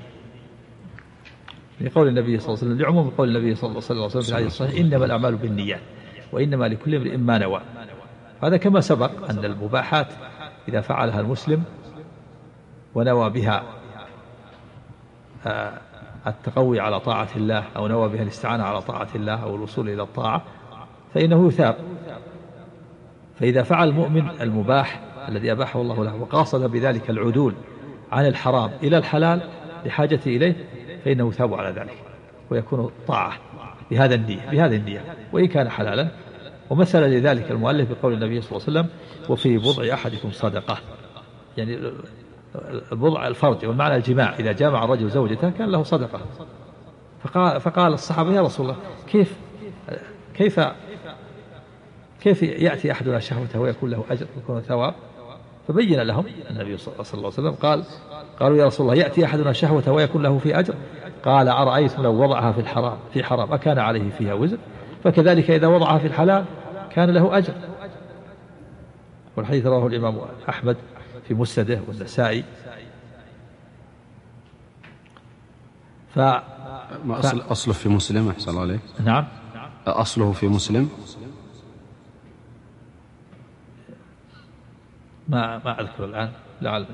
A: لقول النبي صلى الله عليه وسلم، لعموم قول النبي صلى الله عليه وسلم في الحديث الصحيح: إنما الأعمال بالنيات وإنما لكل امرئ ما نوى. هذا كما سبق أن المباحات إذا فعلها المسلم ونوى بها التقوي على طاعة الله، أو نوى بها الاستعانة على طاعة الله أو الوصول إلى الطاعة، فإنه يثاب. فإذا فعل المؤمن المباح الذي أباحه الله له وقاصد بذلك العدول عن الحرام إلى الحلال لحاجته إليه، فإنه يثاب على ذلك ويكون طاعة بهذه النية وإن كان حلالا. ومثل لذلك المؤلف بقول النبي صلى الله عليه وسلم: وفي بضع أحدكم صدقة، يعني البضع الفرج، والمعنى الجماع، إذا جامع الرجل زوجته كان له صدقة. فقال الصحابة: يا رسول الله، كيف يأتي أحدنا شهوته ويكون له أجر ويكون ثواب؟ فبين لهم النبي صلى الله عليه وسلم، قالوا: يا رسول الله، يأتي أحدنا شهوته ويكون له في أجر؟ قال أرأيتم لو وضعها في حرام أكان عليه فيها وزر؟ فكذلك إذا وضعها في الحلال كان له أجر. والحديث رواه الإمام أحمد في مسنده والنسائي.
B: أصله في مسلم أحسن الله عليك.
A: نعم
B: أصله في مسلم.
A: ما أذكر الآن، لعل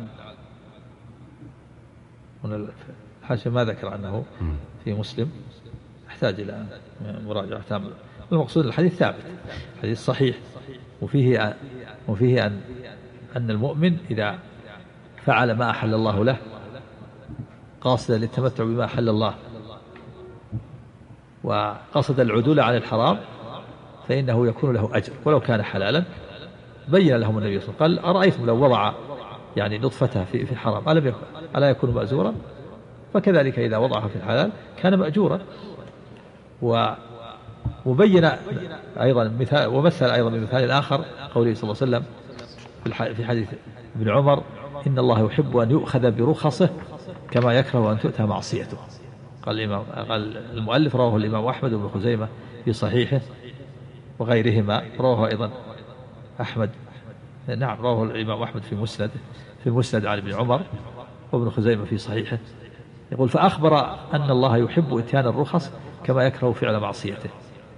A: الحاشية ما ذكر أنه في مسلم، يحتاج إلى مراجعة تامة. المقصود الحديث ثابت، حديث صحيح، وفيه أن المؤمن إذا فعل ما أحل الله له قاصدا للتمتع بما أحل الله وقصد العدول عن الحرام فإنه يكون له أجر ولو كان حلالا. بين لهم النبي صلى الله عليه وسلم قال أرأيتم لو وضع يعني نطفتها في الحرام ألا يكون مأجورا؟ فكذلك إذا وضعها في الحلال كان مأجورا. وبين أيضا مثال، ومثل أيضا بمثال آخر قوله صلى الله عليه وسلم في حديث ابن عمر إن الله يحب أن يؤخذ برخصه كما يكره أن تؤتى معصيته. قال المؤلف رواه الإمام أحمد بن خزيمة في صحيحه وغيرهما، رواه أيضا أحمد، نعم رواه الإمام أحمد في مسند عن ابن عمر، وابن خزيمة في صحيحه. يقول فأخبر أن الله يحب إتيان الرخص كما يكره فعل معصيته.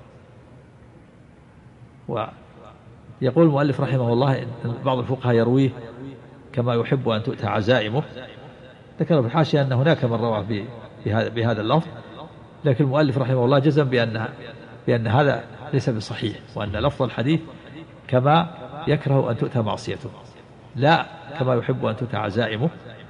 A: ويقول المؤلف رحمه الله إن بعض الفقهاء يرويه كما يحب أن تؤتى عزائمه. ذكر في الحاشية أن هناك من رواه بهذا اللفظ، لكن المؤلف رحمه الله جزم بأن هذا ليس بصحيح، وأن لفظ الحديث كما يكره أن تؤتى معصيته لا كما يحب أن تؤتى عزائمه.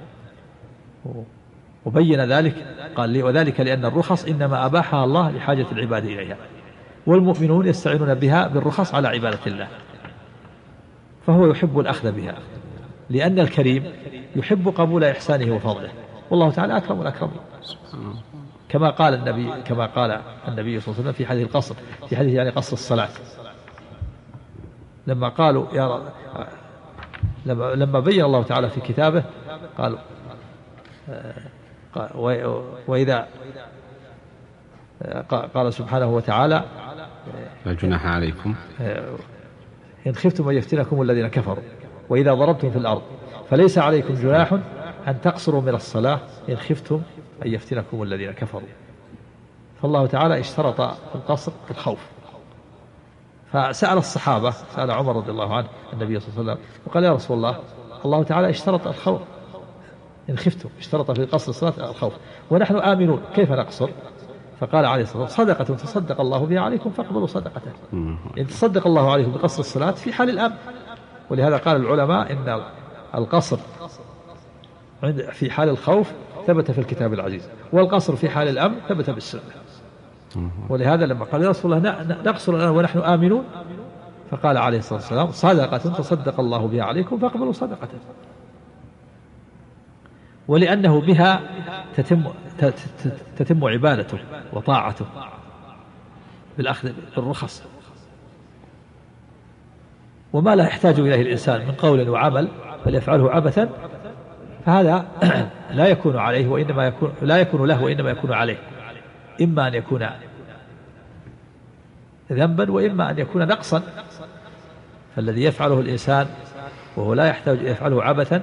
A: وبين ذلك قال لي وذلك لأن الرخص إنما أباحها الله لحاجة العباد إليها، والمؤمنون يستعينون بها بالرخص على عبادة الله، فهو يحب الأخذ بها لأن الكريم يحب قبول إحسانه وفضله، والله تعالى أكرم الأكرمين. كما قال النبي صلى الله عليه وسلم في حديث القصر، في حديث يعني قصر الصلاة، لما قالوا لما بين الله تعالى في كتابه قالوا وإذا قال سبحانه وتعالى
B: لا جناح عليكم
A: إن خفتم أن يفتنكم الذين كفروا وإذا ضربتم في الأرض فليس عليكم جناح أن تقصروا من الصلاة إن خفتم أن يفتنكم الذين كفروا. فالله تعالى اشترط في القصر الخوف، فسأل الصحابة، سأل عمر رضي الله عنه النبي صلى الله عليه وسلم وقال يا رسول الله تعالى اشترط الخوف إن خفتم، اشترط في قصر الصلاة الخوف ونحن آمنون كيف نقصر؟ فقال عليه الصلاة والسلام صدقة تصدق الله بها عليكم فاقبلوا صدقته. إن تصدق الله عليكم بقصر الصلاة في حال الأمن. ولهذا قال العلماء إن القصر في حال الخوف ثبت في الكتاب العزيز، والقصر في حال الأمن ثبت بالسنة. ولهذا لما قال يا رسول الله نقصر الآن ونحن آمنون، فقال عليه الصلاة والسلام صدقة تصدق الله بها عليكم فاقبلوا صدقته. ولأنه بها تتم عبادته وطاعته بالأخذ بالرخص، وما لا يحتاج إليه الإنسان من قول وعمل فليفعله عبثا فهذا لا يكون عليه وإنما لا يكون له وإنما يكون عليه، إما أن يكون ذنبا وإما أن يكون نقصا. فالذي يفعله الإنسان وهو لا يحتاج يفعله عبثا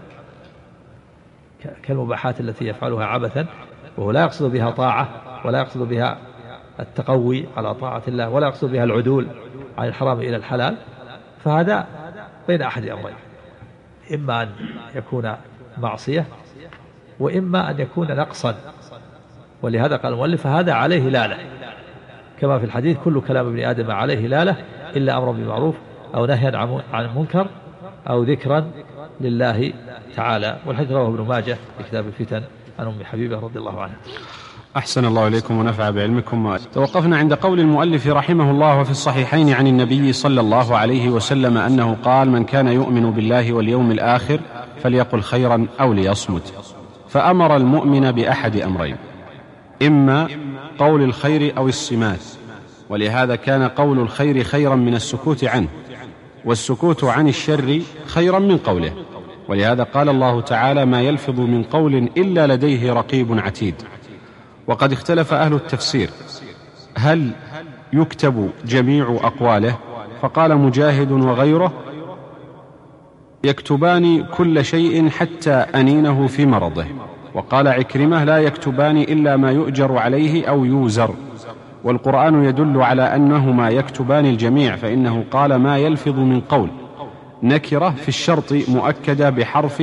A: كالمباحات التي يفعلها عبثا وهو لا يقصد بها طاعة ولا يقصد بها التقوي على طاعة الله ولا يقصد بها العدول عن الحرام إلى الحلال، فهذا بين أحد أمرين، إما أن يكون معصية وإما أن يكون نقصا. ولهذا قال المؤلف هذا عليه لالة، كما في الحديث كل كلام ابن آدم عليه لالة إلا أمر بالمعروف أو نهيا عن المنكر أو ذكرا لله تعالى. والحديث رواه ابن ماجه في كتاب الفتن عن أم حبيبة رضي الله عنها.
B: أحسن الله إليكم ونفع بعلمكم. توقفنا عند قول المؤلف رحمه الله وفي الصحيحين عن النبي صلى الله عليه وسلم أنه قال من كان يؤمن بالله واليوم الآخر فليقل خيرا أو ليصمت. فأمر المؤمن بأحد أمرين، إما قول الخير أو الصمات، ولهذا كان قول الخير خيرا من السكوت عنه، والسكوت عن الشر خيرا من قوله، ولهذا قال الله تعالى ما يلفظ من قول إلا لديه رقيب عتيد. وقد اختلف أهل التفسير هل يكتب جميع أقواله؟ فقال مجاهد وغيره: يكتبان كل شيء حتى أنينه في مرضه. وقال عكرمة: لا يكتبان إلا ما يؤجر عليه أو يوزر. والقرآن يدل على أنهما يكتبان الجميع، فإنه قال: ما يلفظ من قول، نكرة في الشرط مؤكدة بحرف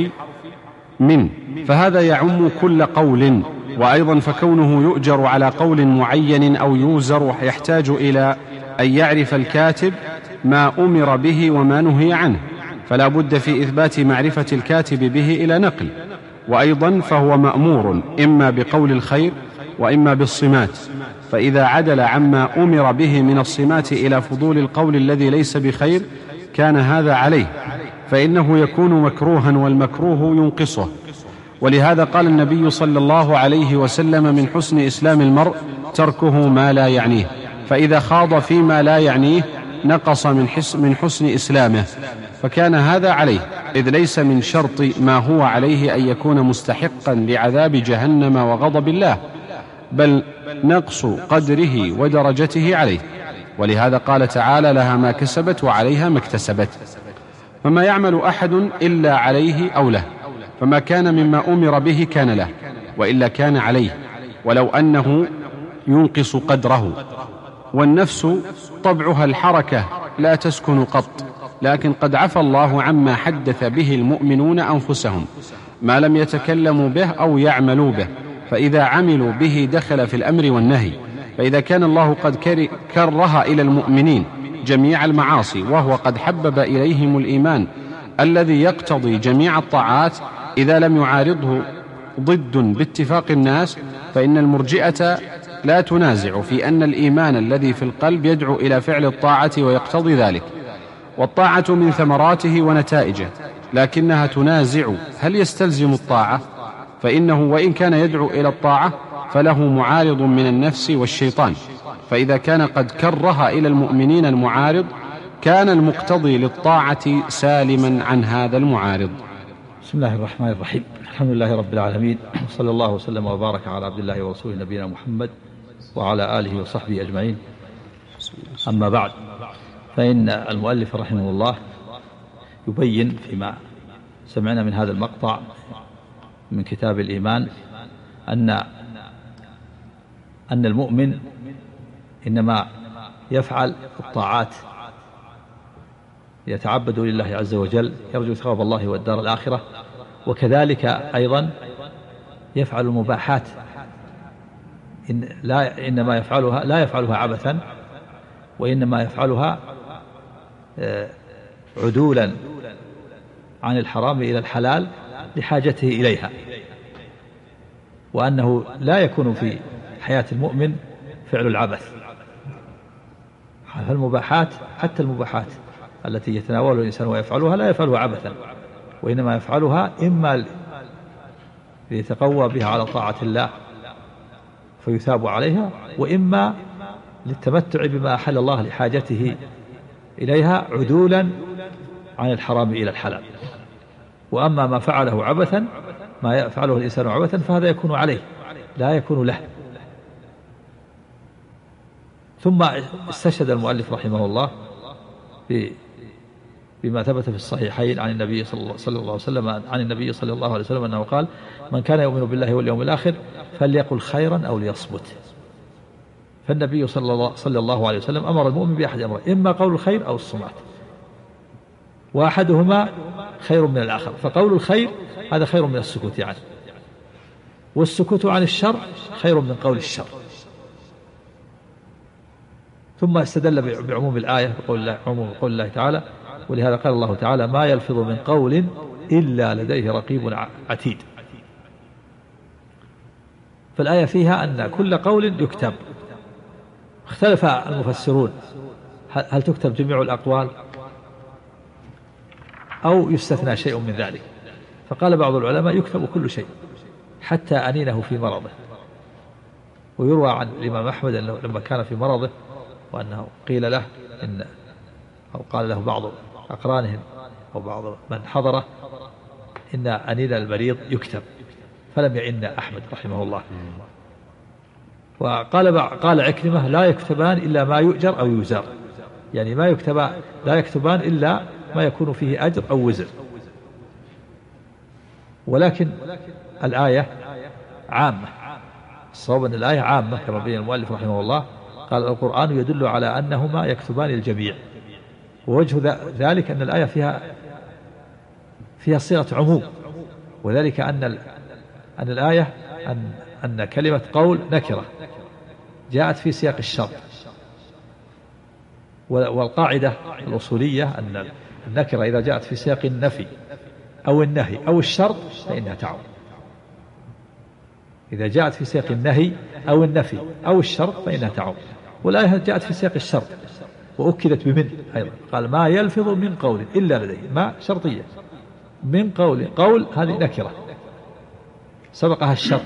B: من، فهذا يعم كل قول. وأيضا فكونه يؤجر على قول معين أو يوزر يحتاج إلى أن يعرف الكاتب ما أمر به وما نهي عنه، فلا بد في إثبات معرفة الكاتب به إلى نقل. وأيضا فهو مأمور إما بقول الخير وإما بالصمات، فإذا عدل عما أمر به من الصمات إلى فضول القول الذي ليس بخير كان هذا عليه، فإنه يكون مكروها والمكروه ينقصه. ولهذا قال النبي صلى الله عليه وسلم: من حسن إسلام المرء تركه ما لا يعنيه، فإذا خاض فيما لا يعنيه نقص من حسن إسلامه، فكان هذا عليه، إذ ليس من شرط ما هو عليه أن يكون مستحقا لعذاب جهنم وغضب الله، بل نقص قدره ودرجته عليه. ولهذا قال تعالى: لها ما كسبت وعليها ما اكتسبت. فما يعمل أحد إلا عليه أو له، فما كان مما أمر به كان له، وإلا كان عليه، ولو أنه ينقص قدره. والنفس طبعها الحركة لا تسكن قط، لكن قد عفى الله عما حدث به المؤمنون أنفسهم ما لم يتكلموا به أو يعملوا به، فإذا عملوا به دخل في الأمر والنهي. فإذا كان الله قد كره إلى المؤمنين جميع المعاصي، وهو قد حبب إليهم الإيمان الذي يقتضي جميع الطاعات إذا لم يعارضه ضد باتفاق الناس، فإن المرجئة لا تنازع في أن الإيمان الذي في القلب يدعو إلى فعل الطاعة ويقتضي ذلك، والطاعة من ثمراته ونتائجه، لكنها تنازع هل يستلزم الطاعة، فإنه وإن كان يدعو إلى الطاعة فله معارض من النفس والشيطان، فإذا كان قد كره إلى المؤمنين المعارض كان المقتضي للطاعة سالما عن هذا المعارض.
A: بسم الله الرحمن الرحيم. الحمد لله رب العالمين، صلى الله وسلم وبارك على عبد الله ورسوله نبينا محمد وعلى آله وصحبه أجمعين. أما بعد، فإن المؤلف رحمه الله يبين فيما سمعنا من هذا المقطع من كتاب الإيمان أن المؤمن إنما يفعل الطاعات يتعبد لله عز وجل يرجو ثواب الله والدار الآخرة، وكذلك أيضا يفعل المباحات إنما يفعلها لا يفعلها عبثا، وإنما يفعلها عدولا عن الحرام إلى الحلال لحاجته إليها، وأنه لا يكون في حياة المؤمن فعل العبث. فالمباحات حتى المباحات التي يتناولها الإنسان ويفعلها لا يفعلها عبثا، وإنما يفعلها إما ليتقوى بها على طاعة الله فيثاب عليها، وإما للتمتع بما أحل الله لحاجته إليها عدولا عن الحرام إلى الحلال. وأما ما فعله عبثا، ما يفعله الإنسان عبثا، فهذا يكون عليه لا يكون له. ثم استشهد المؤلف رحمه الله بما ثبت في الصحيحين عن النبي صلى الله عليه وسلم عن النبي صلى الله عليه وسلم أنه قال: من كان يؤمن بالله واليوم الآخر فليقل خيرا أو ليصمت. فالنبي صلى الله عليه وسلم أمر المؤمن بأحد أمرين: إما قول الخير أو الصمات، وأحدهما خير من الآخر. فقول الخير هذا خير من السكوت عنه، والسكوت عن الشر خير من قول الشر. ثم استدل بعموم الآية بقول الله تعالى: ولهذا قال الله تعالى: ما يلفظ من قول إلا لديه رقيب عتيد. فالآية فيها أن كل قول يكتب. اختلف المفسرون هل تكتب جميع الأقوال أو يستثنى شيء من ذلك. فقال بعض العلماء: يكتب كل شيء حتى أنينه في مرضه. ويروى عن الإمام أحمد أنه لما كان في مرضه وأنه قيل له أو قال له بعض أقرانهم أو بعض من حضره إن أنين المريض يكتب، فلم يعن أحمد رحمه الله. قال عكرمة لا يكتبان إلا ما يؤجر أو يزار، يعني لا يكتبان إلا ما يكون فيه أجر أو وزر. ولكن الآية عامة، الصواب أن الآية عامة كما بين المؤلف رحمه الله، قال القرآن يدل على أنهما يكتبان الجميع. ووجه ذلك أن الآية فيها صيغة عموم، وذلك أن الآية أن كلمة قول نكرة جاءت في سياق الشرط، والقاعدة الأصولية أن النكرة إذا جاءت في سياق النفي أو النهي أو الشرط فإنها تعم. إذا جاءت في سياق النهي أو النفي أو الشرط فإنها تعم. والآية جاءت في سياق الشرط وأكدت بمن أيضا، قال ما يلفظ من قول إلا لديه، ما شرطية، من قول هذه نكرة سبقها الشرط،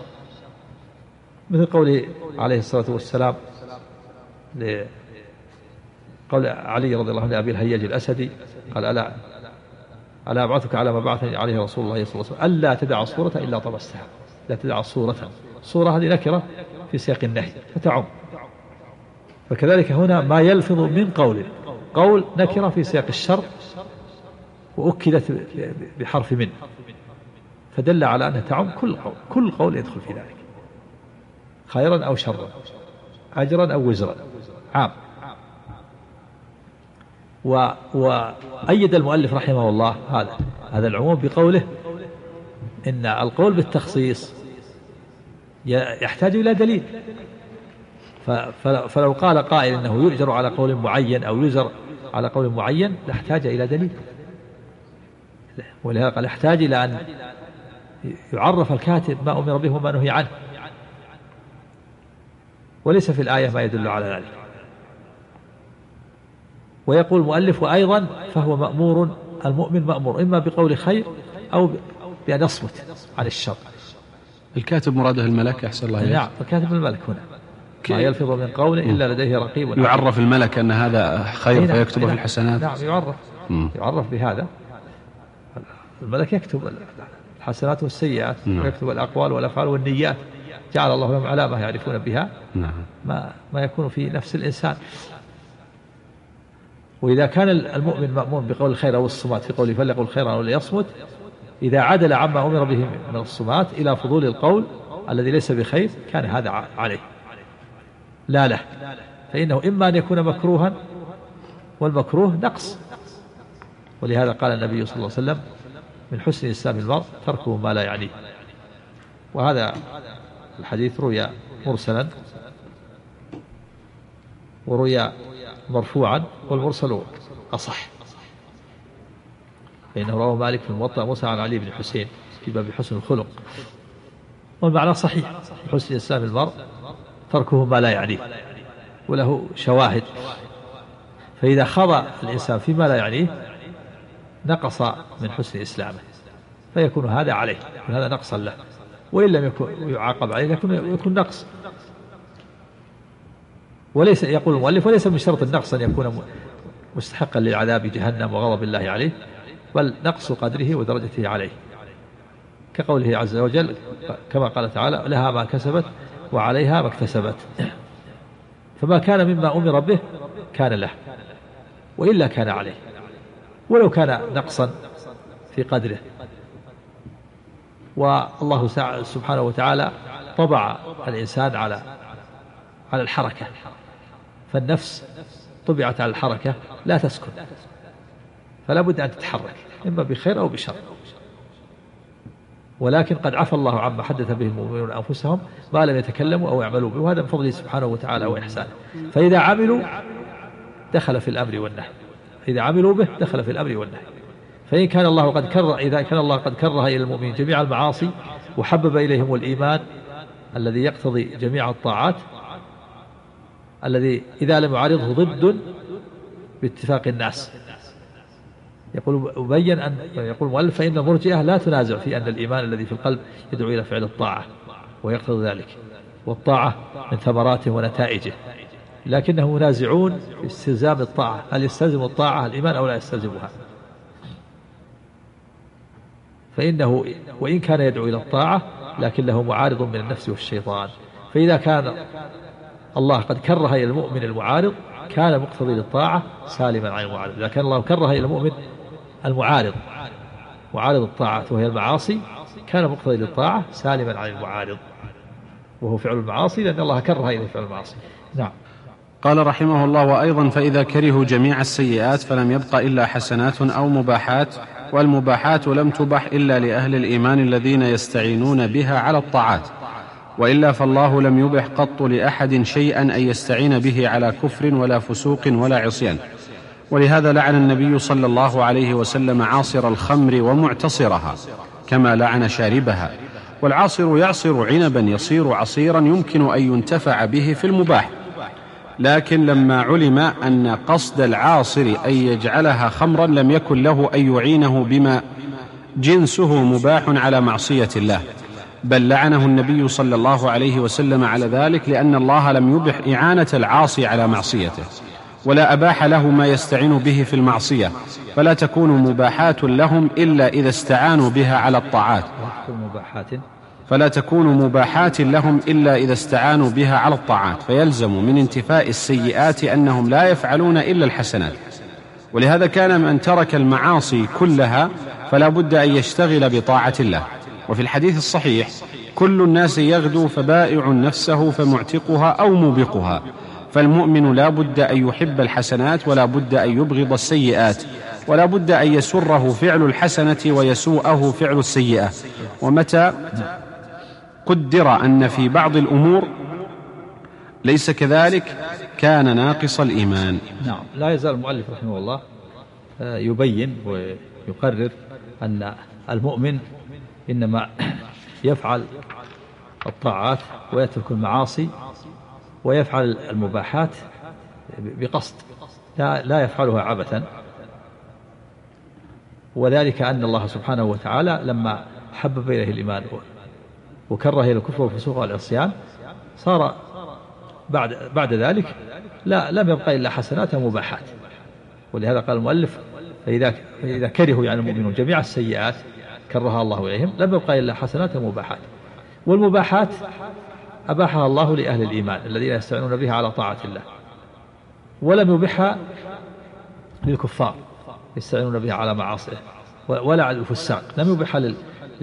A: مثل قوله عليه الصلاة والسلام قول علي رضي الله عنه لأبي الهياج الأسدي قال ألا أبعثك على ما بعثني عليه رسول الله صلى الله عليه وسلم ألا تدع صورة إلا طمستها، لا تدع صورة هذه نكرة في سياق النهي فتعم. فكذلك هنا ما يلفظ من قول نكرة في سياق الشرط وأكدت بحرف من، فدل على أنها تعم كل قول يدخل في ذلك، خيرا أو شرا، أجرا أو وزرا، عام. وأيد المؤلف رحمه الله هذا العموم بقوله إن القول بالتخصيص يحتاج إلى دليل، فلو قال قائل إنه يؤجر على قول معين أو يزر على قول معين لاحتاج إلى دليل، ولهذا قال يحتاج إلى أن يعرف الكاتب ما أمر به وما نهي عنه، وليس في الآية ما يدل على ذلك. ويقول المؤلف وأيضا فهو مأمور، المؤمن مأمور إما بقول خير أو بأن يصمت عن الشر.
B: الكاتب مراده الملك، أحسن الله إليك.
A: نعم، فكاتب الملك هنا ما يلفظ من قول إلا لديه رقيب.
B: يعرف الملك أن هذا خير فيكتبه في الحسنات.
A: نعم يعرف بهذا. الملك يكتب الحسنات والسيئات، ويكتب الأقوال والأفعال والنيات، جعل الله لهم علامة يعرفون بها ما يكون في نفس الإنسان. وإذا كان المؤمن مأمور بقول الخير أو الصمات في قوله فليقل خيرا أو ليصمت، إذا عدل عما أمر به من الصمات إلى فضول القول الذي ليس بخير كان هذا عليه لا له، فإنه إما أن يكون مكروها، والمكروه نقص. ولهذا قال النبي صلى الله عليه وسلم من حسن إسلام المرء تركه ما لا يعنيه. وهذا الحديث روي مرسلا وروي مرفوعا، والمرسل أصح، فإنه رواه مالك في الموطأ موسى عن علي بن حسين في باب حسن الخلق، والمعنى صحيح، حسن إسلام المرء تركه ما لا يعنيه، وله شواهد. فإذا خضع الإنسان فيما لا يعنيه نقص من حسن إسلامه، فيكون هذا عليه، يكون هذا نقصا له، وإن لم يكن يعاقب عليه يكون نقص. وليس يقول المؤلف وليس من شرط النقص أن يكون مستحقا للعذاب جهنم وغضب الله عليه، بل نقص قدره ودرجته عليه، كقوله عز وجل كما قال تعالى لها ما كسبت وعليها ما اكتسبت. فما كان مما أمر به كان له، وإلا كان عليه، ولو كان نقصا في قدره. والله سبحانه وتعالى طبع الإنسان على الحركة، فالنفس طبعت على الحركة لا تسكن، فلا بد أن تتحرك إما بخير أو بشر. ولكن قد عفى الله عما حدث به المؤمنون أنفسهم ما لم يتكلموا أو يعملوا به، وهذا من فضله سبحانه وتعالى وإحسانه. فإذا عملوا دخل في الأمر والنهي، إذا عملوا به دخل في الأمر والنهي. فإن كان الله قد كره، إذا كان الله قد كره إلى المؤمنين جميع المعاصي وحبب إليهم الإيمان الذي يقتضي جميع الطاعات، الذي إذا لم يعارضه ضد باتفاق الناس. يقول المؤلف فإن المرجئة لا تنازع في أن الإيمان الذي في القلب يدعو إلى فعل الطاعة ويقتضي ذلك، والطاعة من ثمراته ونتائجه، لكنهم منازعون في استلزام الطاعة، هل يستلزم الطاعة الإيمان أو لا يستلزمها؟ فإنه وإن كان يدعو إلى الطاعة لكن له معارض من النفس والشيطان، فإذا كان الله قد كره إلى المؤمن المعارض كان مقتضي للطاعة سالما عن المعارض. إذا كان الله كره إلى المؤمن المعارض معارض الطاعات وهي المعاصي كان مقتضي للطاعة سالما عن المعارض وهو فعل المعاصي، لأن الله كره إلى فعل المعاصي. نعم.
B: قال رحمه الله: وأيضا فإذا كرهوا جميع السيئات فلم يبق إلا حسنات أو مباحات، والمباحات لم تبح إلا لأهل الإيمان الذين يستعينون بها على الطاعات، وإلا فالله لم يبح قط لأحد شيئا أن يستعين به على كفر ولا فسوق ولا عصيان. ولهذا لعن النبي صلى الله عليه وسلم عاصر الخمر ومعتصرها كما لعن شاربها. والعاصر يعصر عنبا يصير عصيرا يمكن أن ينتفع به في المباح، لكن لما علم أن قصد العاصر أن يجعلها خمرا لم يكن له أن يعينه بما جنسه مباح على معصية الله، بل لعنه النبي صلى الله عليه وسلم على ذلك، لأن الله لم يبح إعانة العاصي على معصيته، ولا أباح له ما يستعين به في المعصية، فلا تكون مباحات لهم إلا إذا استعانوا بها على الطاعات فيلزم من انتفاء السيئات أنهم لا يفعلون إلا الحسنات. ولهذا كان من ترك المعاصي كلها فلا بد أن يشتغل بطاعة الله. وفي الحديث الصحيح: كل الناس يغدو فبائع نفسه فمعتقها أو موبقها. فالمؤمن لا بد أن يحب الحسنات ولا بد أن يبغض السيئات، ولا بد أن يسره فعل الحسنة ويسوءه فعل السيئة. ومتى قدر أن في بعض الأمور ليس كذلك كان ناقص الإيمان.
A: نعم. لا يزال المؤلف رحمه الله يبين ويقرر أن المؤمن إنما يفعل الطاعات ويترك المعاصي ويفعل المباحات بقصد، لا يفعلها عبثا. وذلك أن الله سبحانه وتعالى لما حبب إليه الإيمان وكره إلى الكفر والفسوق والعصيان صار بعد ذلك لم يبقى إلا حسنات ومباحات. ولهذا قال المؤلف: فإذا كرهوا يعني المؤمنون جميع السيئات كرهها الله إليهم لم يبقى إلا حسنات ومباحات. والمباحات أباحها الله لأهل الإيمان الذين يستعينون بها على طاعة الله، ولم يبحها للكفار يستعينون بها على معاصيه، ولا على الفساق لم يبحها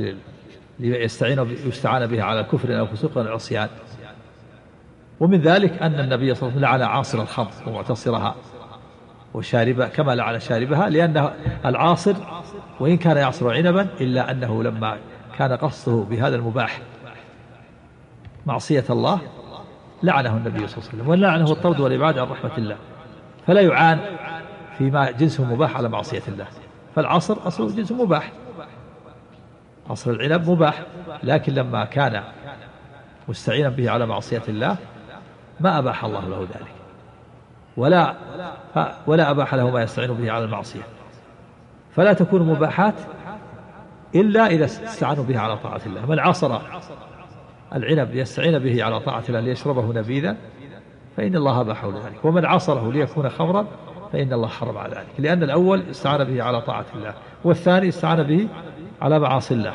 A: يستعان بها على الكفر أو فسوق أو العصيان. ومن ذلك أن النبي صلى الله عليه وسلم لعن عاصر الخمر ومعتصرها وشاربها كما لعن شاربها، لأن العاصر وإن كان يعصر عنبا إلا أنه لما كان قصده بهذا المباح معصية الله لعنه النبي صلى الله عليه وسلم، ولعنه الطرد والإبعاد عن رحمة الله، فلا يعان فيما جنسه مباح على معصية الله. فالعصر أصله جنس مباح، عصر العنب مباح، لكن لما كان مستعينا به على معصية الله ما أباح الله له ذلك، ولا أباح له ما يستعين به على المعصية. فلا تكون مباحات إلا إذا استعانوا بها على طاعة الله. من عصر العنب ليستعين به على طاعة الله ليشربه نبيذا فإن الله أباحه ذلك، ومن عصره ليكون خمرا فإن الله حرم على ذلك، لأن الأول استعان به على طاعة الله والثاني استعان به على معاصي الله.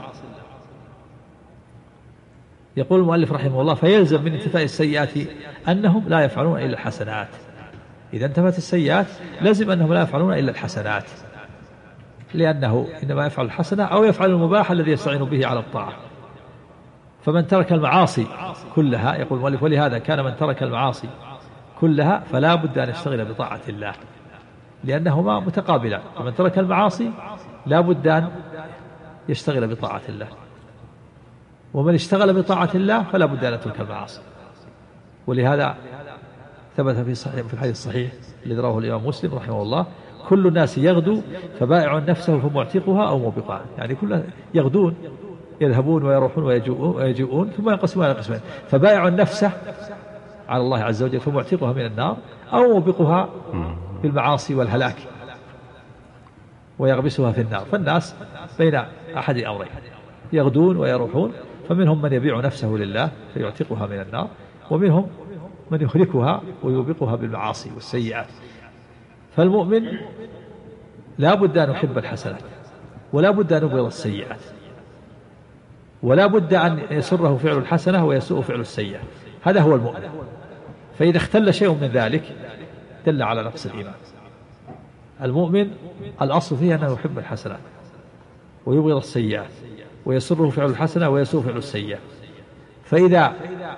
A: يقول المؤلف رحمه الله: فيلزم من انتفاء السيئات أنهم لا يفعلون إلا الحسنات. إذا انتفت السيئات لازم أنهم لا يفعلون إلا الحسنات، لأنه إنما يفعل الحسنة أو يفعل المباح الذي يستعين به على الطاعة. فمن ترك المعاصي كلها، يقول المؤلف: ولهذا كان من ترك المعاصي كلها فلا بد أن يشتغل بطاعة الله، لأنهما متقابلان. ومن ترك المعاصي لا بد أن يشتغل بطاعة الله، ومن اشتغل بطاعة الله فلا بد أن يترك المعاصي. ولهذا ثبت في الحديث الصحيح الذي رواه الإمام مسلم رحمه الله: كل الناس يغدو فبائع نفسه فمعتقها أو موبقها. يعني كل يغدون يذهبون ويروحون ويجيئون ثم ينقسمون إلى قسمين: فبائع نفسه على الله عز وجل فمعتقها من النار، أو موبقها بالمعاصي والهلاك ويغمسها في النار. فالناس بين أحد الأمرين، يغدون ويروحون، فمنهم من يبيع نفسه لله فيعتقها من النار، ومنهم من يهلكها ويوبقها بالمعاصي والسيئات. فالمؤمن لا بد أن يحب الحسنات ولا بد أن يبغض السيئات، ولا بد أن يسره فعل الحسنة ويسوء فعل السيئة. هذا هو المؤمن. فإذا اختل شيء من ذلك دل على نقص الإيمان. المؤمن الأصل فيه أنه يحب الحسنات ويبغض السيئات ويسره فعل الحسنة ويسوء فعل السيئة. فإذا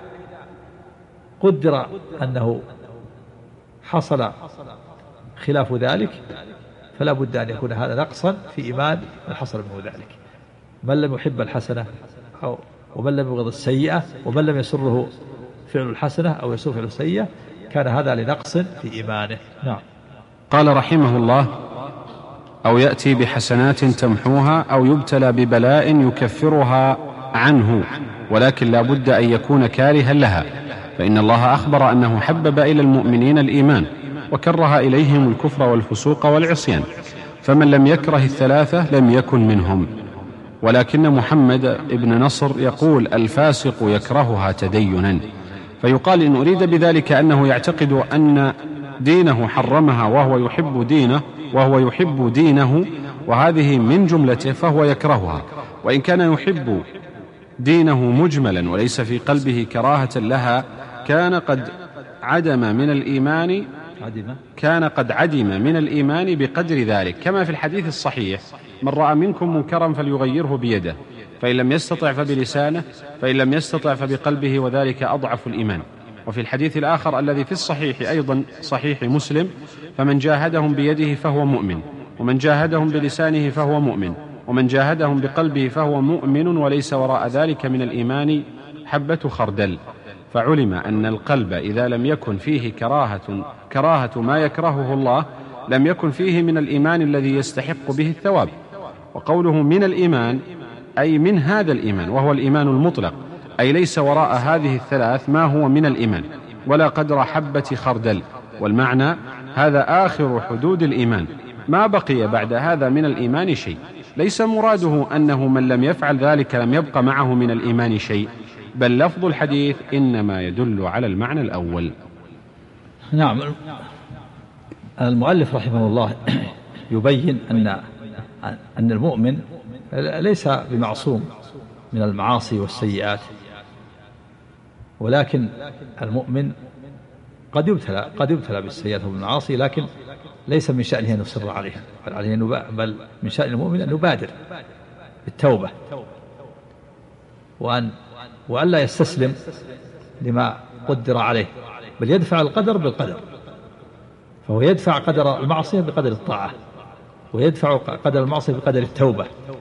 A: قدر أنه حصل خلاف ذلك فلا بد أن يكون هذا نقصا في إيمان من حصل منه ذلك. من لم يحب الحسنة ومن لم يبغض السيئة ومن لم يسره فعل الحسنة أو يسوء فعل السيئة كان هذا لنقص في إيمانه. نعم.
B: قال رحمه الله: أو يأتي بحسنات تمحوها أو يبتلى ببلاء يكفرها عنه، ولكن لا بد أن يكون كارها لها، فإن الله أخبر أنه حبب إلى المؤمنين الإيمان وكره إليهم الكفر والفسوق والعصيان، فمن لم يكره الثلاثة لم يكن منهم. ولكن محمد بن نصر يقول: الفاسق يكرهها تدينا، فيقال إن أريد بذلك أنه يعتقد أن دينه حرمها وهو يحب دينه وهذه من جملته فهو يكرهها، وإن كان يحب دينه مجملا وليس في قلبه كراهة لها كان قد عدم من الإيمان بقدر ذلك، كما في الحديث الصحيح: من رأى منكم منكرا فليغيره بيده، فإن لم يستطع فبلسانه، فإن لم يستطع فبقلبه، وذلك أضعف الإيمان. وفي الحديث الآخر الذي في الصحيح أيضا صحيح مسلم: فمن جاهدهم بيده فهو مؤمن، ومن جاهدهم بلسانه فهو مؤمن، ومن جاهدهم بقلبه فهو مؤمن، وليس وراء ذلك من الإيمان حبة خردل. فعلم أن القلب إذا لم يكن فيه كراهة ما يكرهه الله لم يكن فيه من الإيمان الذي يستحق به الثواب. وقوله من الإيمان أي من هذا الإيمان، وهو الإيمان المطلق، أي ليس وراء هذه الثلاث ما هو من الإيمان ولا قدر حبة خردل. والمعنى هذا آخر حدود الإيمان، ما بقي بعد هذا من الإيمان شيء. ليس مراده أنه من لم يفعل ذلك لم يبق معه من الإيمان شيء، بل لفظ الحديث إنما يدل على المعنى الأول.
A: نعم. المؤلف رحمه الله يبين أن المؤمن ليس بمعصوم من المعاصي والسيئات، ولكن المؤمن قد يبتلى بالسيئات والمعاصي، لكن ليس من شأنه أن يصر عليها، بل من شأن المؤمن أن يبادر بالتوبة وأن لا يستسلم لما قدر عليه، بل يدفع القدر بالقدر. فهو يدفع قدر المعصية بقدر الطاعة، ويدفع قدر المعصية بقدر التوبة،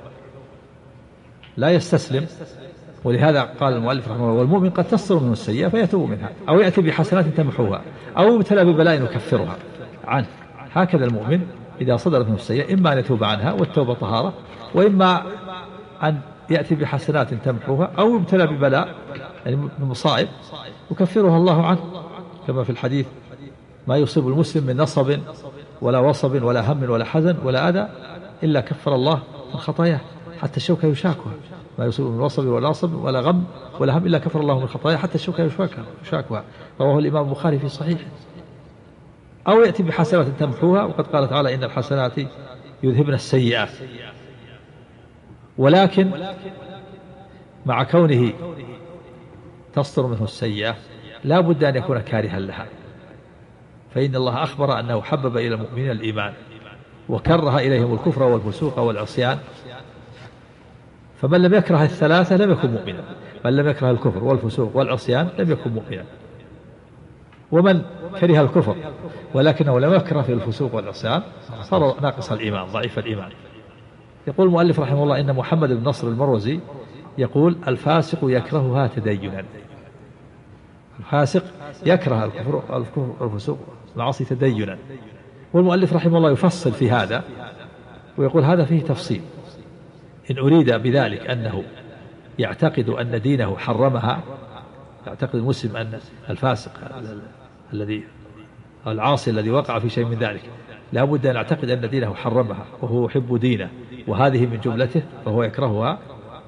A: لا يستسلم. ولهذا قال المؤلف رحمه الله: والمؤمن قد تصدر منه السيئة فيتوب منها، أو يأتي بحسنات تمحوها، أو يبتلى ببلاء يكفرها عنه. هكذا المؤمن إذا صدرت منه السيئة إما أن يتوب عنها والتوبة طهارة، وإما أن يأتي بحسنات تمحوها، أو يبتلى ببلاء يعني بمصائب يكفرها الله عنه، كما في الحديث: ما يصيب المسلم من نصب ولا وصب ولا هم ولا حزن ولا أذى إلا كفر الله من خطاياه حتى الشوكة يشاكها. ما يصيب من وصب ولا نصب ولا غم ولا هم إلا كفر الله من خطاياه حتى الشوكة يشاكها. رواه الإمام البخاري في صحيحه. أو يأتي بحسنات تمحوها، وقد قال تعالى: إن الحسنات يذهبن السيئات. ولكن مع كونه تصدر منه السيئة لا بد أن يكون كارها لها، فإن الله أخبر أنه حبب إلى المؤمنين الإيمان وكره إليهم الكفر والفسوق والعصيان. فمن لم يكره الثلاثة لم يكن مؤمنا، من لم يكره الكفر والفسوق والعصيان لم يكن مؤمنا. ومن كره الكفر ولكنه لم يكره في الفسوق والعصيان صار ناقص الإيمان ضعيف الإيمان. يقول المؤلف رحمه الله: إن محمد بن نصر المروزي يقول: الفاسق يكرهها تدينا. الفاسق يكره الكفر والفسوق والمعاصي تدينا. والمؤلف رحمه الله يفصل في هذا ويقول: هذا فيه تفصيل. إن أريد بذلك أنه يعتقد أن دينه حرمها، يعتقد المسلم أن الفاسق العاصي الذي وقع في شيء من ذلك لا بد أن يعتقد أن دينه حرمها وهو يحب دينه وهذه من جملته فهو يكرهها،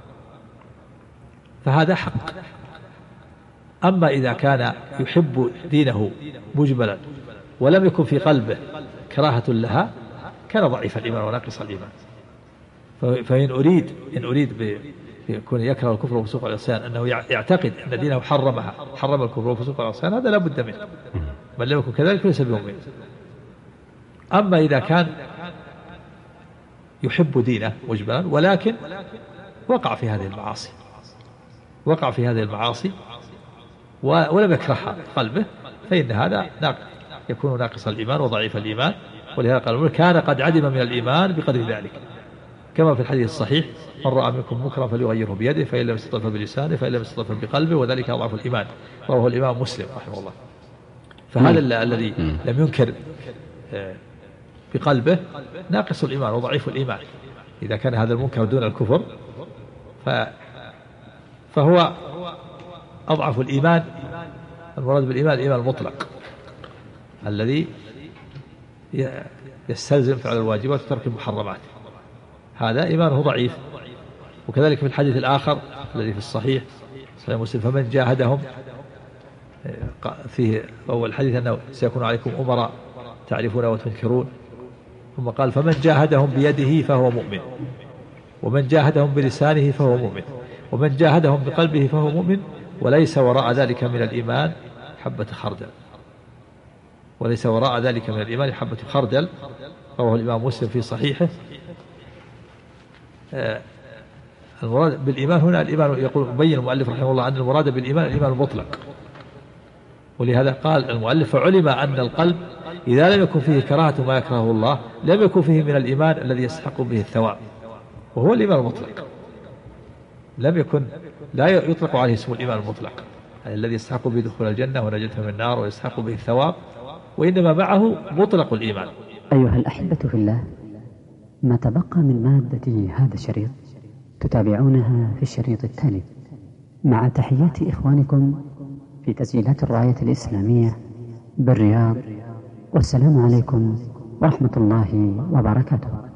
A: فهذا حق. أما إذا كان يحب دينه مجملا ولم يكن في قلبه كراهة لها كان ضعيف الإيمان وناقص الإيمان. فإن أريد يكون يكره الكفر والفسوق والعصيان أنه يعتقد أن دينه حرم الكفر والفسوق والعصيان، هذا لا بد منه. من لم يكن كذلك ليس بمؤمن. أما إذا كان يحب دينه مجملا ولكن وقع في هذه المعاصي ولم يكرهها قلبه، فإن هذا يكون ناقص الإيمان وضعيف الإيمان. ولهذا قال كان قد عدم من الإيمان بقدر ذلك، كما في الحديث الصحيح: من رأى منكم منكرا فليغيره بيده، فإن لم يستطع فبلسانه، فإن لم يستطع بقلبه، وذلك أضعف الإيمان. رواه الإمام مسلم رحمه الله. فهذا الذي لم ينكر بقلبه ناقص الإيمان وضعيف الإيمان. إذا كان هذا المنكر دون الكفر فهو أضعف الإيمان. المراد بالإيمان الإيمان المطلق الذي يستلزم فعل الواجبات وترك المحرمات، هذا إيمانه ضعيف. وكذلك في الحديث الآخر الذي في صحيح مسلم: فمن جاهدهم، فيه أول الحديث أنه سيكون عليكم أمراء تعرفون وتنكرون، ثم قال: فمن جاهدهم بيده فهو مؤمن، ومن جاهدهم بلسانه فهو مؤمن، ومن جاهدهم بقلبه فهو مؤمن، وليس وراء ذلك من الإيمان حبة خردل. وليس وراء ذلك من الإيمان حبة خردل. رواه الإمام مسلم في صحيحه. المراد بالإيمان هنا الإيمان، يقول بين المؤلف رحمه الله أن المراد بالإيمان الإيمان المطلق. ولهذا قال المؤلف: فعلم أن القلب إذا لم يكن فيه كراهة ما يكرهه الله لم يكن فيه من الإيمان الذي يستحق به الثواب، وهو الإيمان المطلق. لا يطلق عليه اسم الإيمان المطلق الذي يستحق به دخول الجنة ونجاة من النار ويستحق به الثواب، وإنما معه مطلق الإيمان.
C: أيها الأحبة في الله، ما تبقى من مادة هذا الشريط تتابعونها في الشريط التالي، مع تحيات إخوانكم في تسجيلات الراية الإسلامية بالرياض، والسلام عليكم ورحمة الله وبركاته.